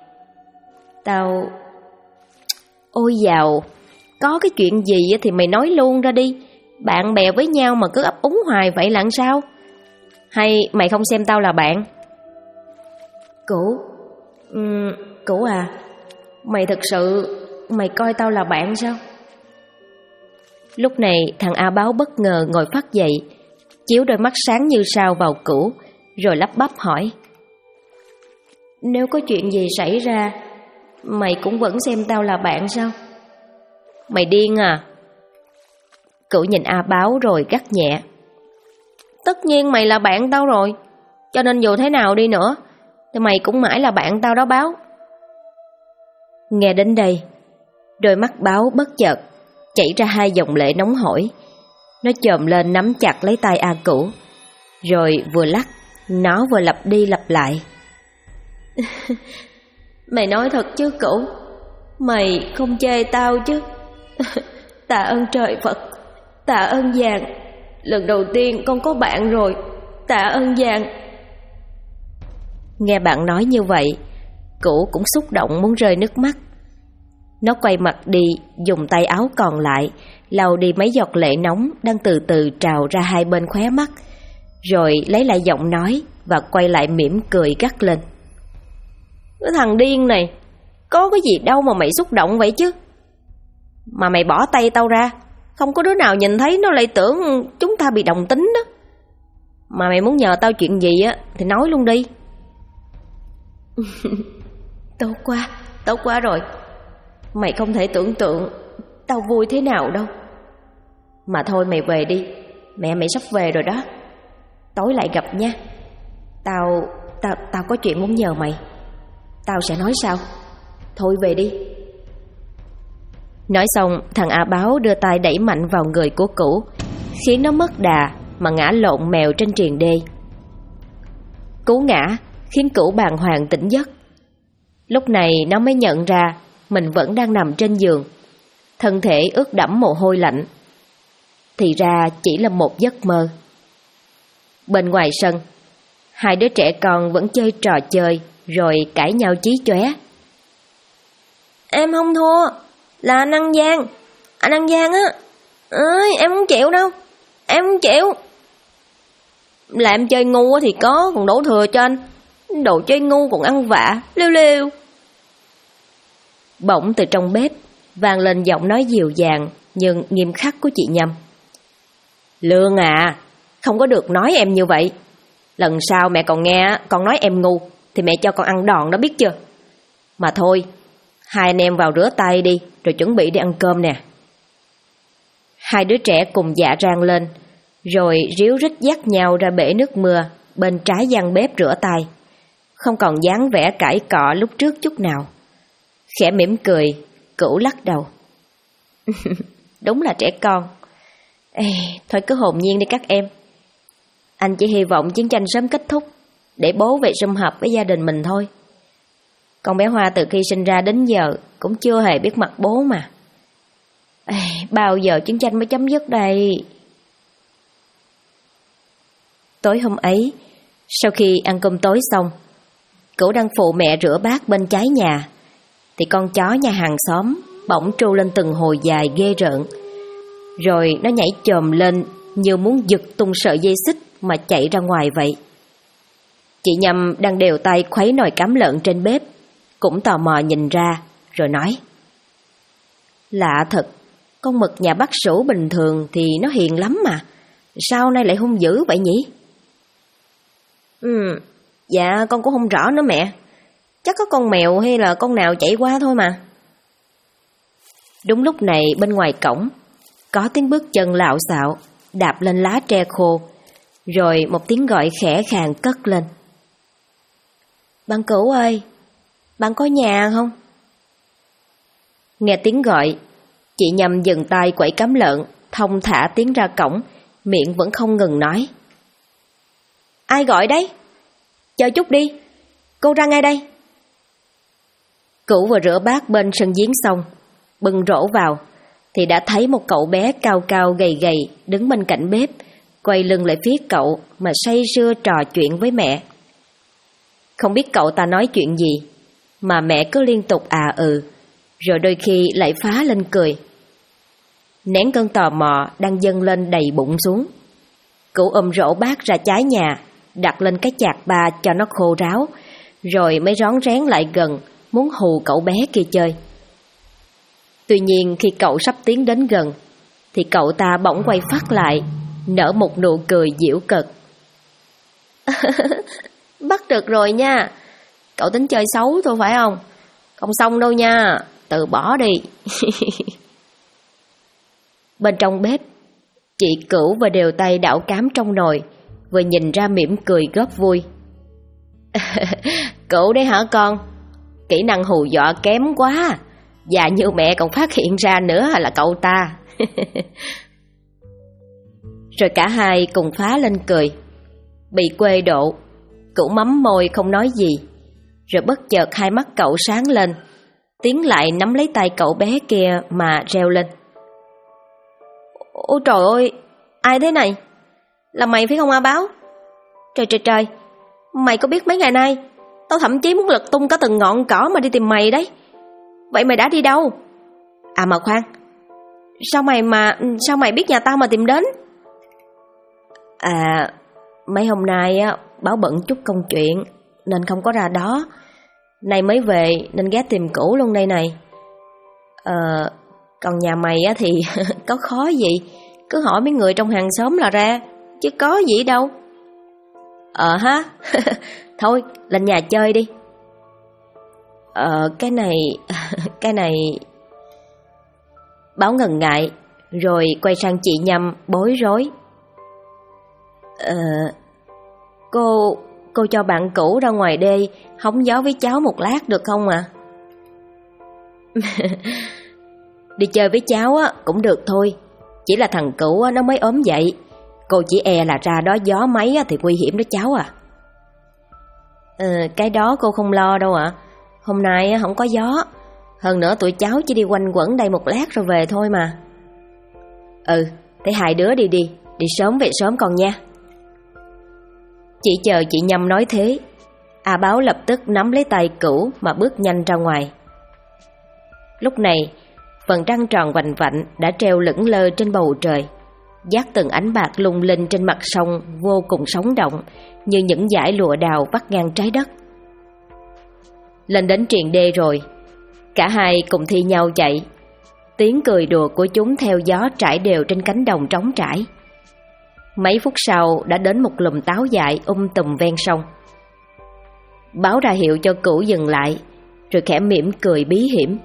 Ôi dào, có cái chuyện gì thì mày nói luôn ra đi. Bạn bè với nhau mà cứ ấp úng hoài vậy là sao? Hay mày không xem tao là bạn? Cửu à, mày thực sự mày coi tao là bạn sao? Lúc này thằng A Báo bất ngờ ngồi phắt dậy, chiếu đôi mắt sáng như sao vào Cửu, rồi lắp bắp hỏi: Nếu có chuyện gì xảy ra, mày cũng vẫn xem tao là bạn sao? Mày điên à? Cửu nhìn A Báo rồi gắt nhẹ: Tất nhiên mày là bạn tao rồi, cho nên dù thế nào đi nữa thì mày cũng mãi là bạn tao đó Báo. Nghe đến đây, đôi mắt Báo bất chợt chảy ra hai dòng lệ nóng hổi. Nó chồm lên nắm chặt lấy tay A Cửu, rồi vừa lắc, nó vừa lặp đi lặp lại: Mày nói thật chứ Cửu? Mày không chê tao chứ? Tạ ơn trời Phật, tạ ơn vàng, lần đầu tiên con có bạn rồi, tạ ơn vàng. Nghe bạn nói như vậy, Cửu cũng xúc động muốn rơi nước mắt. Nó quay mặt đi, dùng tay áo còn lại lau đi mấy giọt lệ nóng đang từ từ trào ra hai bên khóe mắt, rồi lấy lại giọng nói và quay lại mỉm cười gắt lên: Cái thằng điên này, có cái gì đâu mà mày xúc động vậy chứ? Mà mày bỏ tay tao ra, không có đứa nào nhìn thấy nó lại tưởng chúng ta bị đồng tính đó. Mà mày muốn nhờ tao chuyện gì á thì nói luôn đi. Tốt quá rồi. Mày không thể tưởng tượng tao vui thế nào đâu. Mà thôi mày về đi, mẹ mày sắp về rồi đó. Tối lại gặp nha. Tao có chuyện muốn nhờ mày. Tao sẽ nói sau. Thôi về đi. Nói xong, thằng A Báo đưa tay đẩy mạnh vào người của Cửu, khiến nó mất đà mà ngã lộn mèo trên triền đê. Cú ngã khiến Cửu bàng hoàng tỉnh giấc. Lúc này nó mới nhận ra mình vẫn đang nằm trên giường, thân thể ướt đẫm mồ hôi lạnh. Thì ra chỉ là một giấc mơ. Bên ngoài sân, hai đứa trẻ con vẫn chơi trò chơi rồi cãi nhau chí chóe. Em không thua, là anh Ăn Giang. Anh Ăn Giang á. Ơi, em không chịu đâu. Em không chịu. Là em chơi ngu thì có, còn đổ thừa cho anh. Đồ chơi ngu còn ăn vạ, liêu liêu. Bỗng từ trong bếp vang lên giọng nói dịu dàng nhưng nghiêm khắc của chị Nhâm: Lương à, không có được nói em như vậy. Lần sau mẹ còn nghe con nói em ngu thì mẹ cho con ăn đòn đó, biết chưa? Mà thôi, hai anh em vào rửa tay đi, rồi chuẩn bị đi ăn cơm nè. Hai đứa trẻ cùng dạ rang lên, rồi ríu rít dắt nhau ra bể nước mưa bên trái gian bếp rửa tay, không còn dáng vẻ cãi cọ lúc trước chút nào. Khẽ mỉm cười, Cửu lắc đầu: Đúng là trẻ con. Thôi cứ hồn nhiên đi các em. Anh chỉ hy vọng chiến tranh sớm kết thúc, để bố về sum họp với gia đình mình thôi. Con bé Hoa từ khi sinh ra đến giờ cũng chưa hề biết mặt bố mà. Bao giờ chiến tranh mới chấm dứt đây? Tối hôm ấy, sau khi ăn cơm tối xong, Cửu đang phụ mẹ rửa bát bên trái nhà, thì con chó nhà hàng xóm bỗng tru lên từng hồi dài ghê rợn. Rồi nó nhảy chồm lên như muốn giật tung sợi dây xích mà chạy ra ngoài vậy. Chị Nhâm đang đều tay khuấy nồi cám lợn trên bếp, cũng tò mò nhìn ra, rồi nói: Lạ thật, con mực nhà bác Sửu bình thường thì nó hiền lắm mà, sao nay lại hung dữ vậy nhỉ? Dạ con cũng không rõ nữa mẹ. Chắc có con mèo hay là con nào chạy qua thôi mà. Đúng lúc này bên ngoài cổng có tiếng bước chân lạo xạo đạp lên lá tre khô, rồi một tiếng gọi khẽ khàng cất lên: Bạn Cửu ơi, bạn có nhà không? Nghe tiếng gọi, chị Nhâm dừng tay quẩy cám lợn, thong thả tiến ra cổng, miệng vẫn không ngừng nói: Ai gọi đấy? Chờ chút đi, cô ra ngay đây. Cửu vừa rửa bát bên sân giếng xong, bưng rổ vào, thì đã thấy một cậu bé cao cao gầy gầy đứng bên cạnh bếp, quay lưng lại phía cậu mà say sưa trò chuyện với mẹ. Không biết cậu ta nói chuyện gì, mà mẹ cứ liên tục rồi đôi khi lại phá lên cười. Nén cơn tò mò đang dâng lên đầy bụng xuống, Cửu ôm rổ bát ra trái nhà, đặt lên cái chạc ba cho nó khô ráo, rồi mới rón rén lại gần, muốn hù cậu bé kia chơi. Tuy nhiên khi cậu sắp tiến đến gần, thì cậu ta bỗng quay phát lại, nở một nụ cười giễu cợt. Bắt được rồi nha, cậu tính chơi xấu thôi phải không? Không xong đâu nha, từ bỏ đi. Bên trong bếp, chị Cửu và đều tay đảo cám trong nồi, vừa nhìn ra mỉm cười góp vui. Cửu đấy hả con? Kỹ năng hù dọa kém quá, già như mẹ còn phát hiện ra nữa là cậu ta. Rồi cả hai cùng phá lên cười. Bị quê độ, Cửu mắm môi không nói gì, rồi bất chợt hai mắt cậu sáng lên, tiến lại nắm lấy tay cậu bé kia mà reo lên. Ôi trời ơi, ai thế này? Là mày phải không A Báo? Trời trời trời, mày có biết mấy ngày nay tao thậm chí muốn lật tung cả từng ngọn cỏ mà đi tìm mày đấy. Vậy mày đã đi đâu? À mà khoan, sao mày biết nhà tao mà tìm đến? À, mấy hôm nay á, Báo bận chút công chuyện nên không có ra đó. Nay mới về nên ghé tìm Cửu luôn đây này. Còn nhà mày á thì có khó gì, cứ hỏi mấy người trong hàng xóm là ra, chứ có gì đâu. Ha. Thôi, lên nhà chơi đi. Cái này... Báo ngần ngại, rồi quay sang chị Nhâm bối rối. Cô cho bạn Cửu ra ngoài đê hóng gió với cháu một lát được không ạ? Đi chơi với cháu á cũng được thôi, chỉ là thằng Cửu á nó mới ốm dậy, cô chỉ là ra đó gió máy á thì nguy hiểm đó cháu à. Cái đó cô không lo đâu ạ. Hôm nay á không có gió, hơn nữa tụi cháu chỉ đi quanh quẩn đây một lát rồi về thôi mà. Thế hai đứa đi sớm về sớm con nha. Chỉ chờ chị Nhâm nói thế, A Báo lập tức nắm lấy tay Cửu mà bước nhanh ra ngoài. Lúc này, phần trăng tròn vành vạnh đã treo lững lơ trên bầu trời, dát từng ánh bạc lung linh trên mặt sông vô cùng sống động, như những dải lụa đào vắt ngang trái đất. Lên đến triền đê rồi, cả hai cùng thi nhau chạy. Tiếng cười đùa của chúng theo gió trải đều trên cánh đồng trống trải. Mấy phút sau đã đến một lùm táo dại tùm ven sông. Báo ra hiệu cho Cửu dừng lại, rồi khẽ mỉm cười bí hiểm.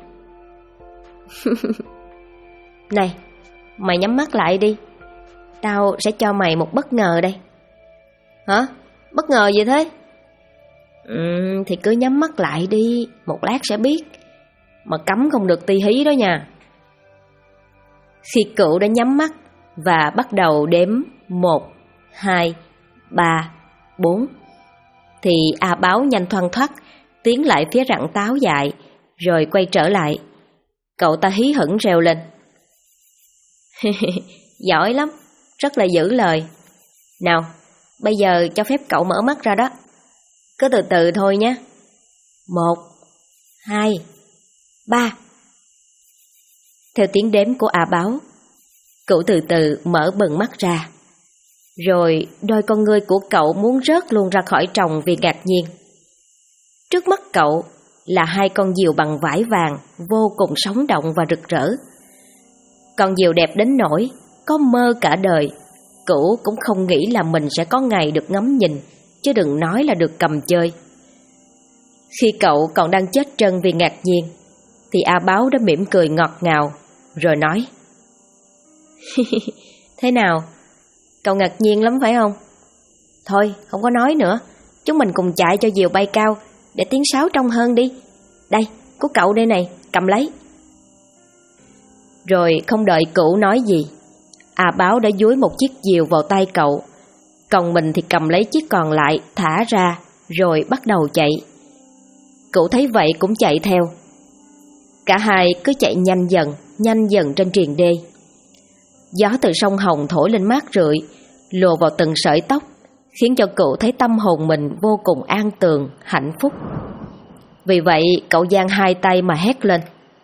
Này, mày nhắm mắt lại đi, tao sẽ cho mày một bất ngờ đây. Hả? Bất ngờ gì thế? Thì cứ nhắm mắt lại đi, một lát sẽ biết. Mà cấm không được ti hí đó nha. Khi Cửu đã nhắm mắt và bắt đầu đếm 1, 2, 3, 4, thì A Báo nhanh thoăn thoắt tiến lại phía rặng táo dại, rồi quay trở lại. Cậu ta hí hửng reo lên. Giỏi lắm, rất là giữ lời. Nào, bây giờ cho phép cậu mở mắt ra đó. Cứ từ từ thôi nhé. 1, 2, 3. Theo tiếng đếm của A Báo, Cửu từ từ mở bừng mắt ra. Rồi đôi con ngươi của cậu muốn rớt luôn ra khỏi tròng vì ngạc nhiên. Trước mắt cậu là hai con diều bằng vải vàng vô cùng sống động và rực rỡ. Con diều đẹp đến nỗi có mơ cả đời, Cửu cũng không nghĩ là mình sẽ có ngày được ngắm nhìn, chứ đừng nói là được cầm chơi. Khi cậu còn đang chết trân vì ngạc nhiên, thì A Báo đã mỉm cười ngọt ngào, rồi nói. Thế nào? Cậu ngạc nhiên lắm phải không? Thôi, không có nói nữa, chúng mình cùng chạy cho diều bay cao, để tiếng sáo trong hơn đi. Đây, của cậu đây này, cầm lấy. Rồi không đợi Cửu nói gì, A Báo đã dúi một chiếc diều vào tay cậu, còn mình thì cầm lấy chiếc còn lại thả ra, rồi bắt đầu chạy. Cửu thấy vậy cũng chạy theo. Cả hai cứ chạy nhanh dần trên triền đê. Gió từ sông Hồng thổi lên mát rượi, lùa vào từng sợi tóc, khiến cho Cửu thấy tâm hồn mình vô cùng an tường, hạnh phúc. Vì vậy cậu giang hai tay mà hét lên: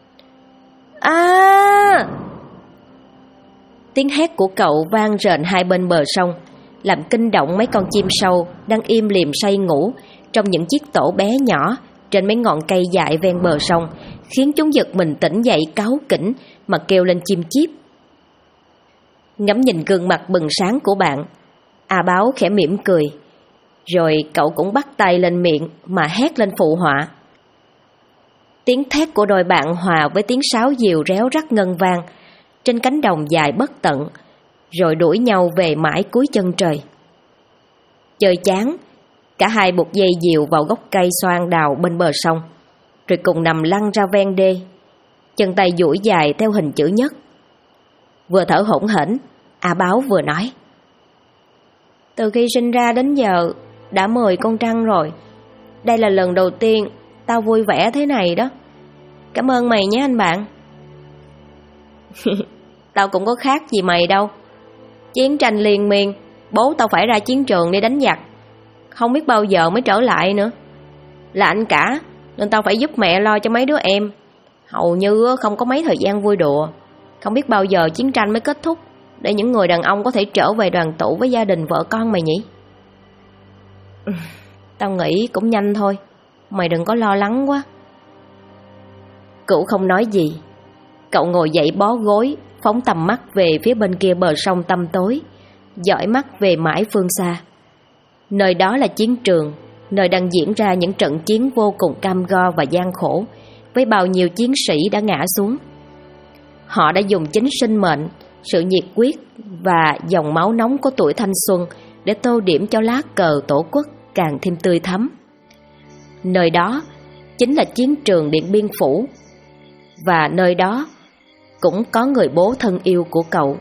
"À!" Tiếng hét của cậu vang rền hai bên bờ sông, làm kinh động mấy con chim sâu đang im lìm say ngủ trong những chiếc tổ bé nhỏ trên mấy ngọn cây dại ven bờ sông, khiến chúng giật mình tỉnh dậy cáu kỉnh mà kêu lên chim chíp. Ngắm nhìn gương mặt bừng sáng của bạn, A Báo khẽ mỉm cười, rồi cậu cũng bắt tay lên miệng mà hét lên phụ họa. Tiếng thét của đôi bạn hòa với tiếng sáo diều réo rắt ngân vang trên cánh đồng dài bất tận, rồi đuổi nhau về mãi cuối chân trời. Chơi chán, cả hai buộc dây diều vào gốc cây xoan đào bên bờ sông, rồi cùng nằm lăn ra ven đê, chân tay duỗi dài theo hình chữ nhất. Vừa thở hổn hển, A Báo vừa nói: "Từ khi sinh ra đến giờ đã 10 con trăng rồi. Đây là lần đầu tiên tao vui vẻ thế này đó. Cảm ơn mày nhé anh bạn." "Tao cũng có khác gì mày đâu. Chiến tranh liên miên, bố tao phải ra chiến trường đi đánh giặc, không biết bao giờ mới trở lại nữa. Là anh cả nên tao phải giúp mẹ lo cho mấy đứa em. Hầu như không có mấy thời gian vui đùa. Không biết bao giờ chiến tranh mới kết thúc, để những người đàn ông có thể trở về đoàn tụ với gia đình vợ con mày nhỉ?" "Tao nghĩ cũng nhanh thôi, mày đừng có lo lắng quá." Cửu không nói gì. Cậu ngồi dậy bó gối, phóng tầm mắt về phía bên kia bờ sông tăm tối, dõi mắt về mãi phương xa. Nơi đó là chiến trường, nơi đang diễn ra những trận chiến vô cùng cam go và gian khổ, với bao nhiêu chiến sĩ đã ngã xuống. Họ đã dùng chính sinh mệnh, sự nhiệt quyết và dòng máu nóng của tuổi thanh xuân để tô điểm cho lá cờ tổ quốc càng thêm tươi thắm. Nơi đó chính là chiến trường Điện Biên Phủ, và nơi đó cũng có người bố thân yêu của cậu.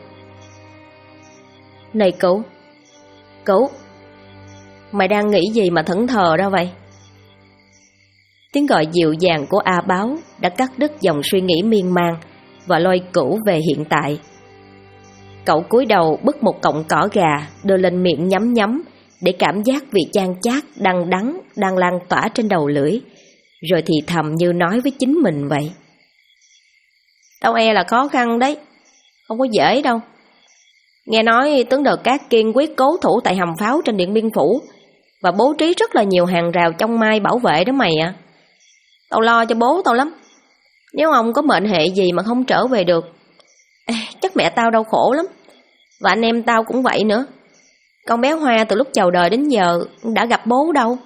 "Này Cửu, mày đang nghĩ gì mà thẫn thờ ra vậy?" Tiếng gọi dịu dàng của A Báo đã cắt đứt dòng suy nghĩ miên man và lôi Cửu về hiện tại. Cậu cúi đầu bứt một cọng cỏ gà đưa lên miệng nhấm nhấm, để cảm giác vị chan chát đắng đắng đang lan tỏa trên đầu lưỡi, rồi thì thầm như nói với chính mình vậy: "Tao e là khó khăn đấy, không có dễ đâu. Nghe nói tướng Đờ Cát kiên quyết cố thủ tại hầm pháo trên Điện Biên Phủ và bố trí rất là nhiều hàng rào trong mai bảo vệ đó mày ạ. Tao lo cho bố tao lắm. Nếu ông có mệnh hệ gì mà không trở về được, chắc mẹ tao đau khổ lắm. Và anh em tao cũng vậy nữa. Con bé Hoa từ lúc chào đời đến giờ đã gặp bố đâu."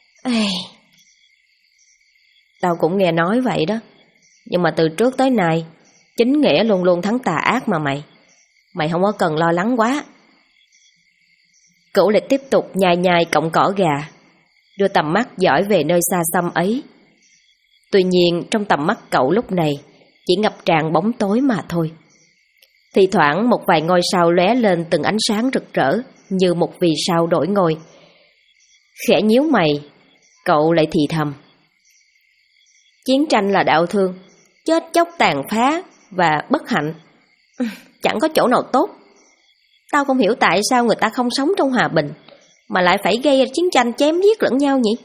"Tao cũng nghe nói vậy đó. Nhưng mà từ trước tới nay, chính nghĩa luôn luôn thắng tà ác mà mày. Mày không có cần lo lắng quá." Cửu lại tiếp tục nhai nhai cọng cỏ gà, đưa tầm mắt dõi về nơi xa xăm ấy. Tuy nhiên trong tầm mắt cậu lúc này chỉ ngập tràn bóng tối mà thôi. Thì thoảng một vài ngôi sao lóe lên từng ánh sáng rực rỡ như một vì sao đổi ngôi. Khẽ nhíu mày, cậu lại thì thầm: "Chiến tranh là đau thương, chết chóc tàn phá và bất hạnh. Chẳng có chỗ nào tốt. Tao không hiểu tại sao người ta không sống trong hòa bình mà lại phải gây ra chiến tranh chém giết lẫn nhau nhỉ?"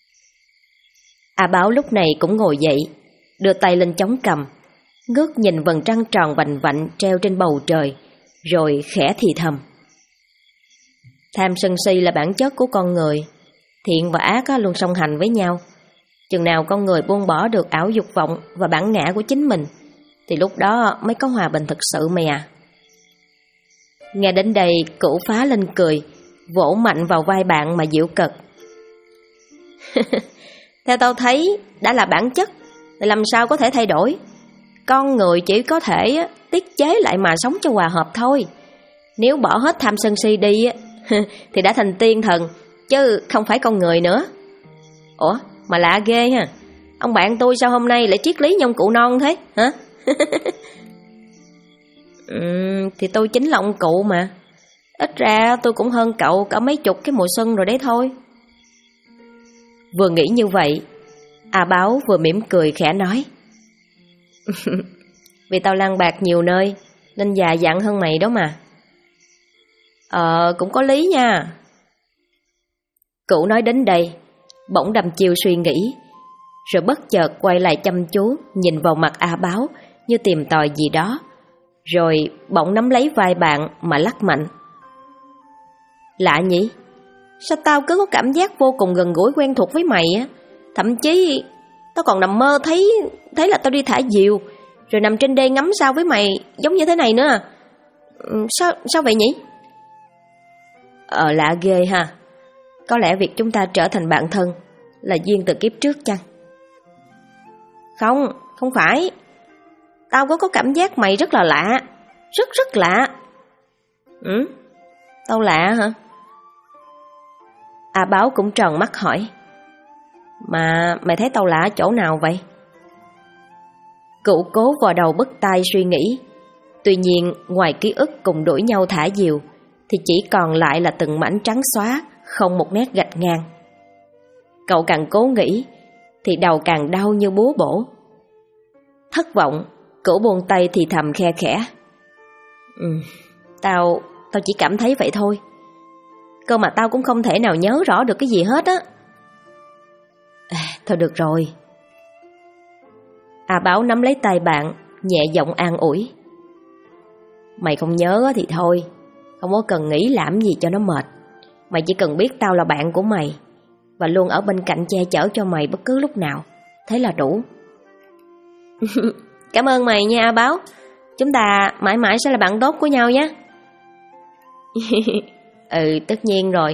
A Báo lúc này cũng ngồi dậy, đưa tay lên chống cằm, ngước nhìn vầng trăng tròn vành vạnh treo trên bầu trời, rồi khẽ thì thầm: "Tham sân si là bản chất của con người. Thiện và ác luôn song hành với nhau. Chừng nào con người buông bỏ được ảo dục vọng và bản ngã của chính mình, thì lúc đó mới có hòa bình thực sự mày à." Nghe đến đây, Cửu phá lên cười, vỗ mạnh vào vai bạn mà giễu cợt: "Theo tao thấy, đã là bản chất thì làm sao có thể thay đổi. Con người chỉ có thể tiết chế lại mà sống cho hòa hợp thôi. Nếu bỏ hết tham sân si đi thì đã thành tiên thần, chứ không phải con người nữa." "Ủa, mà lạ ghê ha. Ông bạn tôi sao hôm nay lại triết lý nhông cụ non thế hả?" Thì tôi chính là ông cụ mà. Ít ra tôi cũng hơn cậu cả mấy chục cái mùa xuân rồi đấy thôi." Vừa nghĩ như vậy, A Báo vừa mỉm cười khẽ nói: Vì tao lăn bạc nhiều nơi nên già dặn hơn mày đó mà. Cũng có lý nha. Cửu nói đến đây, bỗng đâm chiêu suy nghĩ, rồi bất chợt quay lại chăm chú nhìn vào mặt A Báo như tìm tòi gì đó, rồi bỗng nắm lấy vai bạn mà lắc mạnh. Lạ nhỉ? Sao tao cứ có cảm giác vô cùng gần gũi quen thuộc với mày á? Thậm chí tao còn nằm mơ thấy là tao đi thả diều, rồi nằm trên đê ngắm sao với mày giống như thế này nữa à? Sao vậy nhỉ? Lạ ghê ha. Có lẽ việc chúng ta trở thành bạn thân là duyên từ kiếp trước chăng? Không phải. Tao có cảm giác mày rất là lạ. Rất lạ. Tao lạ hả? A Báo cũng tròn mắt hỏi: Mà mày thấy tao lạ chỗ nào vậy? Cửu cố vò đầu bứt tai suy nghĩ. Tuy nhiên ngoài ký ức cùng đuổi nhau thả diều thì chỉ còn lại là từng mảnh trắng xóa, không một nét gạch ngang. Cậu càng cố nghĩ thì đầu càng đau như búa bổ. Thất vọng, Cửu buông tay thì thầm khe khẽ: Tao chỉ cảm thấy vậy thôi. Cơ mà tao cũng không thể nào nhớ rõ được cái gì hết á. Thôi được rồi. A Báo nắm lấy tay bạn, nhẹ giọng an ủi: Mày không nhớ thì thôi, không có cần nghĩ làm gì cho nó mệt. Mày chỉ cần biết tao là bạn của mày và luôn ở bên cạnh che chở cho mày bất cứ lúc nào, thế là đủ. Cảm ơn mày nha A Báo. Chúng ta mãi mãi sẽ là bạn tốt của nhau nhé. Tất nhiên rồi.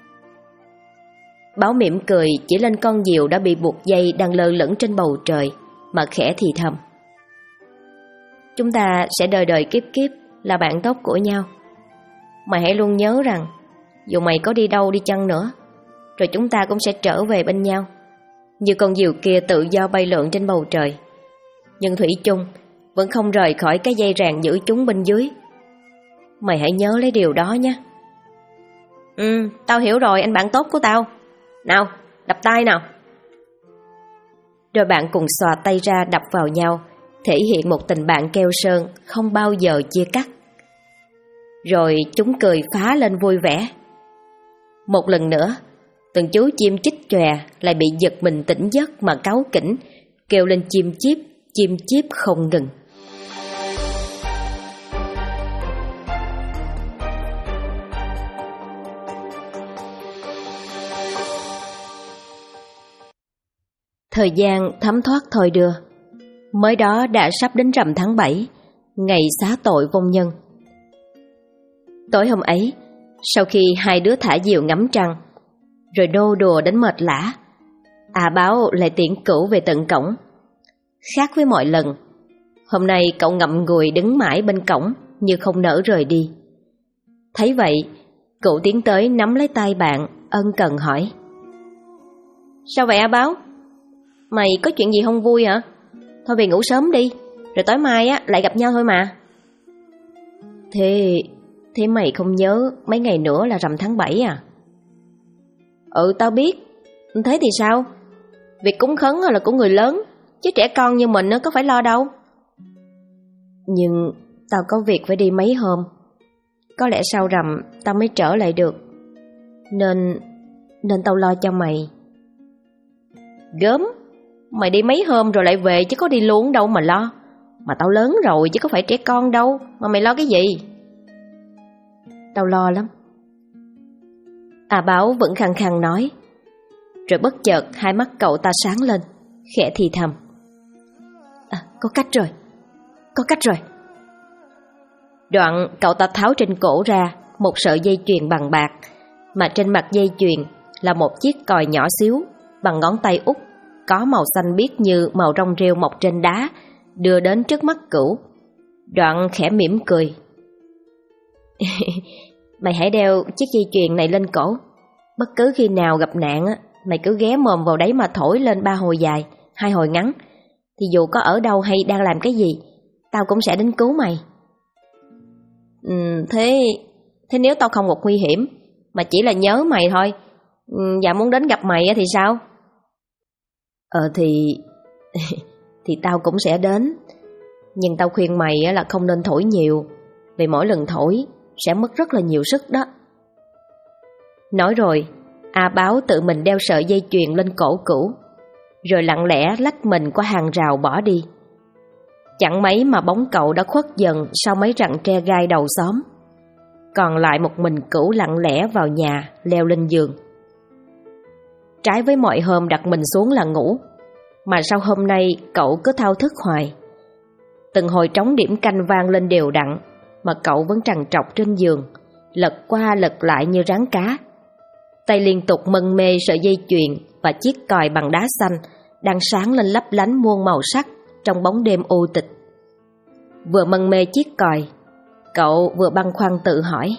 Báo mỉm cười chỉ lên con diều đã bị buộc dây đang lơ lửng trên bầu trời mà khẽ thì thầm: Chúng ta sẽ đời đời kiếp kiếp là bạn tốt của nhau. Mày hãy luôn nhớ rằng dù mày có đi đâu đi chăng nữa, rồi chúng ta cũng sẽ trở về bên nhau, như con diều kia tự do bay lượn trên bầu trời, nhưng thủy chung vẫn không rời khỏi cái dây ràng giữ chúng bên dưới. Mày hãy nhớ lấy điều đó nhé. Tao hiểu rồi anh bạn tốt của tao. Nào, đập tay nào. Rồi bạn cùng xòa tay ra đập vào nhau, thể hiện một tình bạn keo sơn không bao giờ chia cắt. Rồi chúng cười phá lên vui vẻ. Một lần nữa, từng chú chim chích chòe lại bị giật mình tỉnh giấc mà cáu kỉnh, kêu lên chim chíp không ngừng. Thời gian thấm thoát thôi đưa. Mới đó đã sắp đến rằm tháng 7, ngày xá tội vong nhân. Tối hôm ấy, sau khi hai đứa thả diều ngắm trăng, rồi nô đùa đến mệt lả, A Báo lại tiễn Cửu về tận cổng. Khác với mọi lần, hôm nay cậu ngậm ngùi đứng mãi bên cổng như không nỡ rời đi. Thấy vậy, Cửu tiến tới nắm lấy tay bạn, ân cần hỏi: Sao vậy A Báo? Mày có chuyện gì không vui hả? Thôi về ngủ sớm đi, rồi tối mai lại gặp nhau thôi mà. Thế mày không nhớ mấy ngày nữa là rằm tháng 7 à? Tao biết. Thế thì sao? Việc cúng khấn là của người lớn, chứ trẻ con như mình có phải lo đâu. Nhưng tao có việc phải đi mấy hôm. Có lẽ sau rằm tao mới trở lại được. Nên tao lo cho mày. Gớm, mày đi mấy hôm rồi lại về chứ có đi luôn đâu mà lo. Mà tao lớn rồi chứ có phải trẻ con đâu, mà mày lo cái gì? Tao lo lắm. A Báo vẫn khăng khăng nói. Rồi bất chợt hai mắt cậu ta sáng lên, khẽ thì thầm: Có cách rồi. Đoạn cậu ta tháo trên cổ ra một sợi dây chuyền bằng bạc, mà trên mặt dây chuyền là một chiếc còi nhỏ xíu bằng ngón tay út, có màu xanh biếc như màu rong rêu mọc trên đá, đưa đến trước mắt Cửu. Đoạn khẽ mỉm cười: Mày hãy đeo chiếc dây chuyền này lên cổ. Bất cứ khi nào gặp nạn mày cứ ghé mồm vào đấy mà thổi lên 3 hồi dài, 2 hồi ngắn, thì dù có ở đâu hay đang làm cái gì, tao cũng sẽ đến cứu mày. Thế nếu tao không gặp nguy hiểm, mà chỉ là nhớ mày thôi, và muốn đến gặp mày thì sao? Thì tao cũng sẽ đến. Nhưng tao khuyên mày là không nên thổi nhiều, vì mỗi lần thổi sẽ mất rất là nhiều sức đó. Nói rồi, A Báo tự mình đeo sợi dây chuyền lên cổ Cửu, rồi lặng lẽ lách mình qua hàng rào bỏ đi. Chẳng mấy mà bóng cậu đã khuất dần sau mấy rặng tre gai đầu xóm. Còn lại một mình Cửu lặng lẽ vào nhà, leo lên giường. Trái với mọi hôm đặt mình xuống là ngủ, mà sao hôm nay cậu cứ thao thức hoài. Từng hồi trống điểm canh vang lên đều đặn, mà cậu vẫn trằn trọc trên giường, lật qua lật lại như rắn cá. Tay liên tục mân mê sợi dây chuyền và chiếc còi bằng đá xanh đang sáng lên lấp lánh muôn màu sắc trong bóng đêm u tịch. Vừa mân mê chiếc còi, cậu vừa băn khoăn tự hỏi: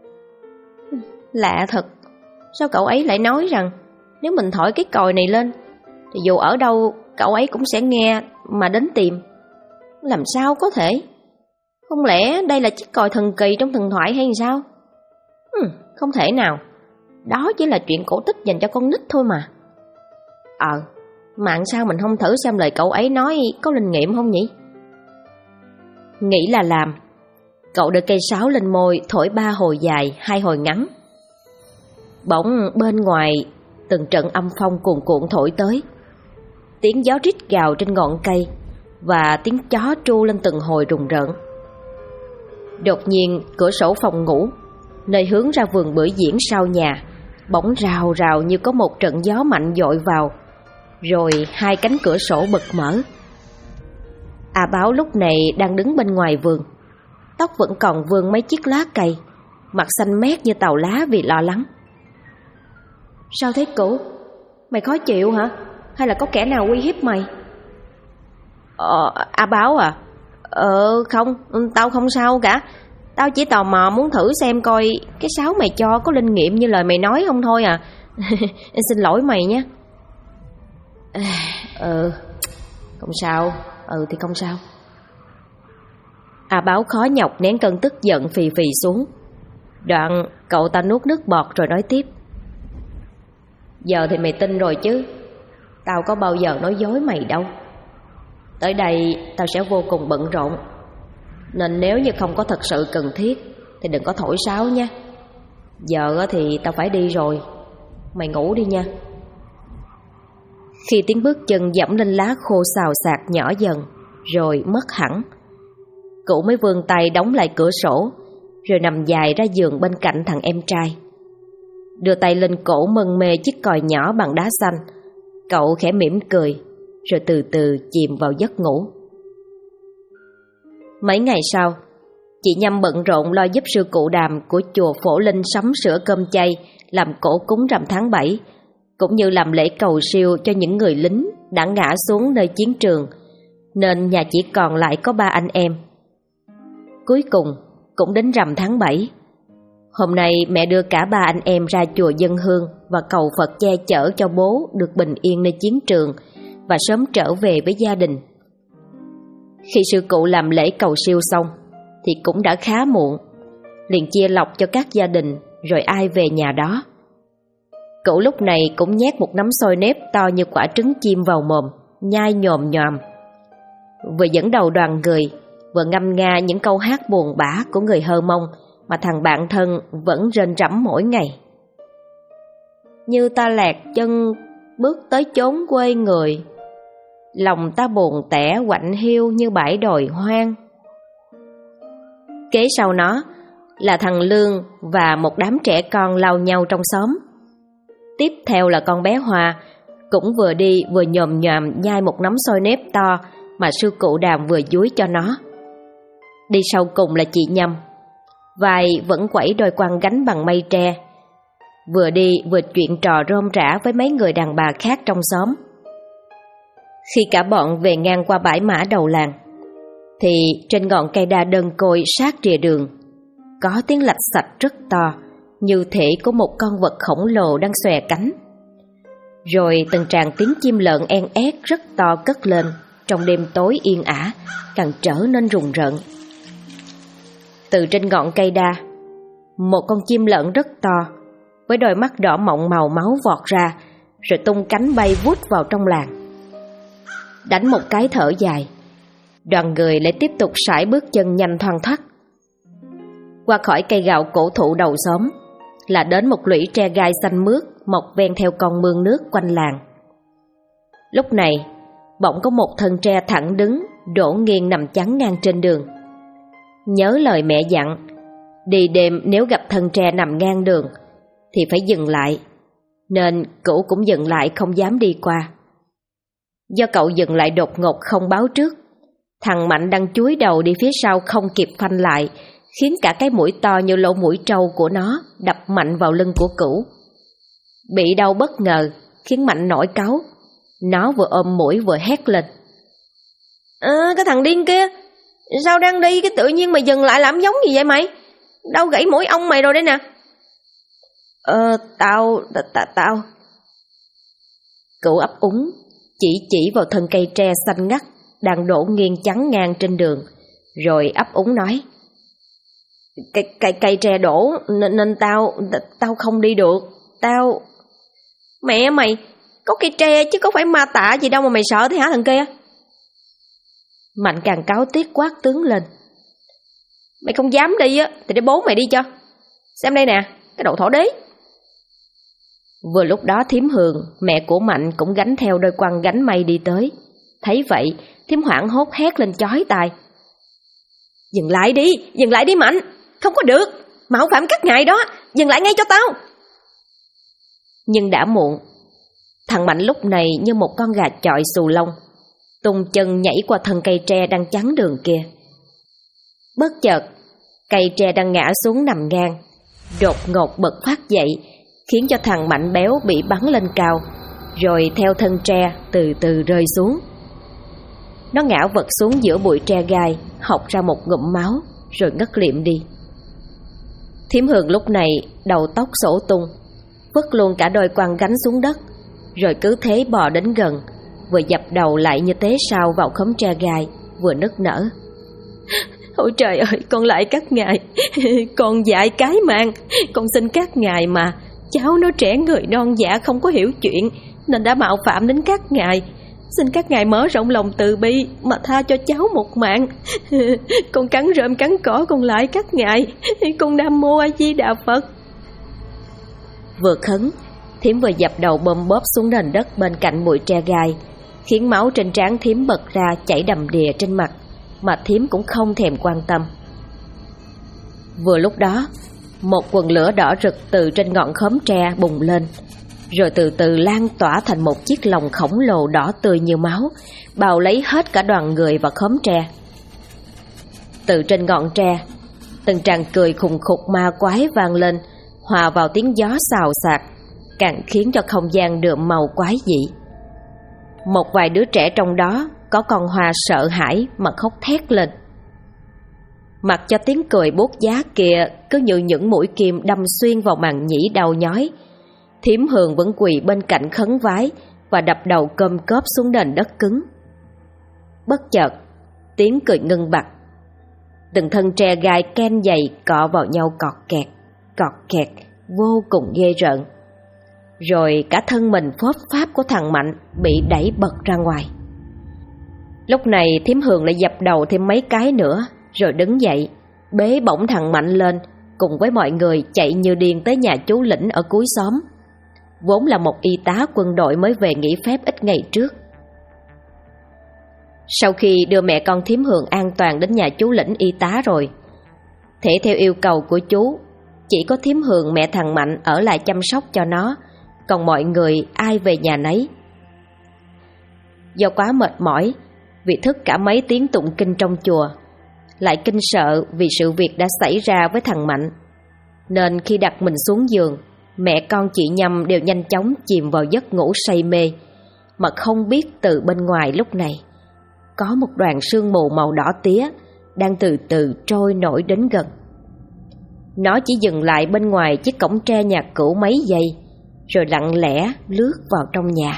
lạ thật, sao cậu ấy lại nói rằng nếu mình thổi cái còi này lên thì dù ở đâu cậu ấy cũng sẽ nghe mà đến tìm? Làm sao có thể? Không lẽ đây là chiếc còi thần kỳ trong thần thoại hay sao? Không thể nào. Đó chỉ là chuyện cổ tích dành cho con nít thôi mà. Mà sao mình không thử xem lời cậu ấy nói có linh nghiệm không nhỉ? Nghĩ là làm. Cậu đưa cây sáo lên môi, thổi 3 hồi dài, 2 hồi ngắn. Bỗng bên ngoài từng trận âm phong cuồn cuộn thổi tới. Tiếng gió rít gào trên ngọn cây và tiếng chó tru lên từng hồi rùng rợn. Đột nhiên cửa sổ phòng ngủ, nơi hướng ra vườn bưởi diễn sau nhà, bỗng rào rào như có một trận gió mạnh dội vào, rồi 2 cánh cửa sổ bật mở. A Báo lúc này đang đứng bên ngoài vườn, tóc vẫn còn vương mấy chiếc lá cây, mặt xanh mét như tàu lá vì lo lắng. Sao thế Cửu? Mày khó chịu hả? Hay là có kẻ nào uy hiếp mày? A Báo à? Không, tao không sao cả. Tao chỉ tò mò muốn thử xem coi cái sáo mày cho có linh nghiệm như lời mày nói không thôi à. Xin lỗi mày nhé. Không sao. Thì không sao. A Báo khó nhọc nén cơn tức giận phì phì xuống. Đoạn cậu ta nuốt nước bọt rồi nói tiếp: giờ thì mày tin rồi chứ? Tao có bao giờ nói dối mày đâu. Tới đây tao sẽ vô cùng bận rộn, nên nếu như không có thật sự cần thiết thì đừng có thổi sáo nha. Giờ thì tao phải đi rồi, mày ngủ đi nha. Khi tiếng bước chân dẫm lên lá khô xào xạc nhỏ dần rồi mất hẳn, Cửu mới vươn tay đóng lại cửa sổ, rồi nằm dài ra giường bên cạnh thằng em trai. Đưa tay lên cổ mân mê chiếc còi nhỏ bằng đá xanh, cậu khẽ mỉm cười, rồi từ từ chìm vào giấc ngủ. Mấy ngày sau, chị Nhâm bận rộn lo giúp sư cụ Đàm của chùa Phổ Linh sắm sửa cơm chay, làm cỗ cúng rằm tháng 7, cũng như làm lễ cầu siêu cho những người lính đã ngã xuống nơi chiến trường, nên nhà chỉ còn lại có 3 anh em. Cuối cùng cũng đến rằm tháng 7. Hôm nay mẹ đưa cả 3 anh em ra chùa dân hương và cầu Phật che chở cho bố được bình yên nơi chiến trường và sớm trở về với gia đình. Khi sư cụ làm lễ cầu siêu xong thì cũng đã khá muộn, liền chia lọc cho các gia đình rồi ai về nhà đó. Cậu lúc này cũng nhét một nắm xôi nếp to như quả trứng chim vào mồm, nhai nhòm nhòm. Vừa dẫn đầu đoàn người, vừa ngâm nga những câu hát buồn bã của người Hơ Mông mà thằng bạn thân vẫn rên rẫm mỗi ngày. Như ta lạc chân bước tới chốn quê người, lòng ta buồn tẻ quạnh hiu như bãi đồi hoang. Kế sau nó là thằng Lương và một đám trẻ con lau nhau trong xóm. Tiếp theo là con bé Hoa, cũng vừa đi vừa nhòm nhòm nhai một nắm xôi nếp to mà sư cụ Đàm vừa dúi cho nó. Đi sau cùng là chị Nhâm, vai vẫn quẩy đôi quăng gánh bằng mây tre, vừa đi vừa chuyện trò rôm rả với mấy người đàn bà khác trong xóm. Khi cả bọn về ngang qua bãi mã đầu làng, thì trên ngọn cây đa đơn côi sát rìa đường có tiếng lạch xạch rất to, như thể có một con vật khổng lồ đang xòe cánh. Rồi từng tràng tiếng chim lợn en ét rất to cất lên trong đêm tối yên ả, càng trở nên rùng rợn. Từ trên ngọn cây đa, một con chim lợn rất to với đôi mắt đỏ mọng màu máu vọt ra, rồi tung cánh bay vút vào trong làng. Đánh một cái thở dài, đoàn người lại tiếp tục sải bước chân nhanh thoăn thoắt. Qua khỏi cây gạo cổ thụ đầu xóm là đến một lũy tre gai xanh mướt mọc ven theo con mương nước quanh làng. Lúc này bỗng có một thân tre thẳng đứng đổ nghiêng nằm chắn ngang trên đường. Nhớ lời mẹ dặn, đi đêm nếu gặp thân tre nằm ngang đường thì phải dừng lại, nên Cửu cũng dừng lại không dám đi qua. Do cậu dừng lại đột ngột không báo trước, thằng Mạnh đang chúi đầu đi phía sau không kịp phanh lại, khiến cả cái mũi to như lỗ mũi trâu của nó đập mạnh vào lưng của Cửu. Bị đau bất ngờ khiến Mạnh nổi cáu, nó vừa ôm mũi vừa hét lên: cái thằng điên kia, sao đang đi cái tự nhiên mày dừng lại làm giống gì vậy mày? Đâu gãy mũi ông mày rồi đây nè. Tao Cửu ấp úng chỉ vào thân cây tre xanh ngắt đang đổ nghiêng chắn ngang trên đường, rồi ấp úng nói: Cây tre đổ nên tao không đi được. Mẹ mày, có cây tre chứ có phải ma tạ gì đâu mà mày sợ thế hả thằng kia? Mạnh càng cáu tiết quát tướng lên: Mày không dám đi á thì để bố mày đi cho. Xem đây nè, cái đồ thổ đế. Vừa lúc đó Thím Hường, mẹ của Mạnh, cũng gánh theo đôi quăng gánh mây đi tới. Thấy vậy, Thím hoảng hốt hét lên chói tai: Dừng lại đi Mạnh, không có được, mạo phạm các ngài đó, dừng lại ngay cho tao. Nhưng đã muộn. Thằng Mạnh lúc này như một con gà chọi xù lông, tung chân nhảy qua thân cây tre đang chắn đường kia. Bất chợt, cây tre đang ngã xuống nằm ngang đột ngột bật phát dậy, khiến cho thằng Mạnh béo bị bắn lên cao, rồi theo thân tre từ từ rơi xuống. Nó ngã vật xuống giữa bụi tre gai, hộc ra một ngụm máu, rồi ngất liệm đi. Thím Hường lúc này đầu tóc xổ tung, vứt luôn cả đôi quăng gánh xuống đất, rồi cứ thế bò đến gần, vừa dập đầu lại như té sao vào khóm tre gai, vừa nức nở: Ôi trời ơi, con lại các ngài, con dại cái mạng, con xin các ngài mà, cháu nó trẻ người non dạ không có hiểu chuyện nên đã mạo phạm đến các ngài. Xin các ngài mở rộng lòng từ bi mà tha cho cháu một mạng. Con cắn rơm cắn cỏ con lại các ngài, con Nam Mô A Di Đà Phật. Vừa khấn, Thím vừa dập đầu bôm bóp xuống nền đất bên cạnh bụi tre gai, khiến máu trên trán Thím bật ra chảy đầm đìa trên mặt, mà Thím cũng không thèm quan tâm. Vừa lúc đó, một quần lửa đỏ rực từ trên ngọn khóm tre bùng lên, rồi từ từ lan tỏa thành một chiếc lồng khổng lồ đỏ tươi như máu, bao lấy hết cả đoàn người và khóm tre. Từ trên ngọn tre, từng tràng cười khùng khục ma quái vang lên, hòa vào tiếng gió xào xạc, càng khiến cho không gian đượm màu quái dị. Một vài đứa trẻ trong đó có con Hoa sợ hãi mà khóc thét lên. Mặc cho tiếng cười buốt giá kia cứ như những mũi kim đâm xuyên vào màng nhĩ đau nhói, Thím Hường vẫn quỳ bên cạnh khấn vái và đập đầu cơm cớp xuống nền đất cứng. Bất chợt, tiếng cười ngưng bặt. Từng thân tre gai ken dày cọ vào nhau cọt kẹt, vô cùng ghê rợn. Rồi cả thân mình phốp pháp của thằng Mạnh bị đẩy bật ra ngoài. Lúc này Thím Hường lại dập đầu thêm mấy cái nữa, rồi đứng dậy, bế bổng thằng Mạnh lên, cùng với mọi người chạy như điên tới nhà chú Lĩnh ở cuối xóm, vốn là một y tá quân đội mới về nghỉ phép ít ngày trước. Sau khi đưa mẹ con Thím Hường an toàn đến nhà chú Lĩnh y tá rồi, thể theo yêu cầu của chú, chỉ có Thím Hường mẹ thằng Mạnh ở lại chăm sóc cho nó, còn mọi người ai về nhà nấy. Do quá mệt mỏi vì thức cả mấy tiếng tụng kinh trong chùa, lại kinh sợ vì sự việc đã xảy ra với thằng Mạnh, nên khi đặt mình xuống giường, mẹ con chị Nhâm đều nhanh chóng chìm vào giấc ngủ say mê, mà không biết từ bên ngoài lúc này có một đoàn sương mù màu đỏ tía đang từ từ trôi nổi đến gần. Nó chỉ dừng lại bên ngoài chiếc cổng tre nhà Cửu mấy giây, rồi lặng lẽ lướt vào trong nhà.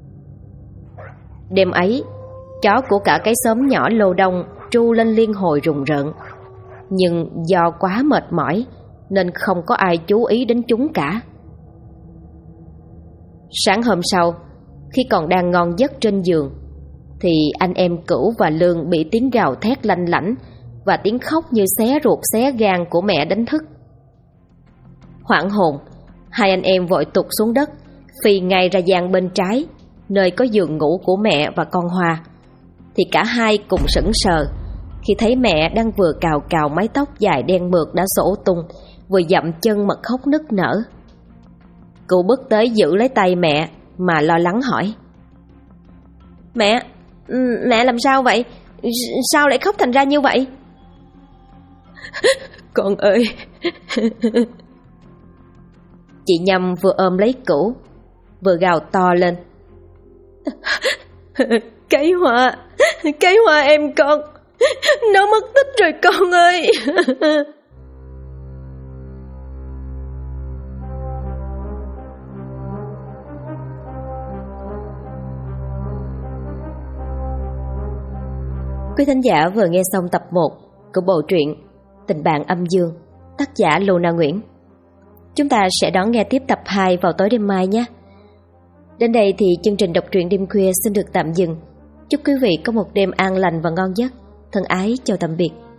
Đêm ấy, chó của cả cái xóm nhỏ Lô Đông tru lên liên hồi rùng rợn, nhưng do quá mệt mỏi nên không có ai chú ý đến chúng cả. Sáng hôm sau, khi còn đang ngon giấc trên giường, thì anh em Cửu và Lương bị tiếng gào thét lanh lảnh và tiếng khóc như xé ruột xé gan của mẹ đánh thức. Hoảng hồn, hai anh em vội tụt xuống đất, phi ngay ra gian bên trái, nơi có giường ngủ của mẹ và con Hoa. Thì cả hai cùng sững sờ khi thấy mẹ đang vừa cào cào mái tóc dài đen mượt đã xổ tung, vừa dậm chân mà khóc nức nở. Cửu bước tới giữ lấy tay mẹ mà lo lắng hỏi: Mẹ làm sao vậy? Sao lại khóc thành ra như vậy? Con ơi! Chị Nhâm vừa ôm lấy Cửu, vừa gào to lên: Cái Hoa em con, nó mất tích rồi con ơi! Quý thính giả vừa nghe xong tập 1 của bộ truyện Tình bạn âm dương, tác giả Luna Nguyễn. Chúng ta sẽ đón nghe tiếp tập 2 vào tối đêm mai nhé. Đến đây thì chương trình đọc truyện đêm khuya xin được tạm dừng. Chúc quý vị có một đêm an lành và ngon giấc. Thân ái chào tạm biệt.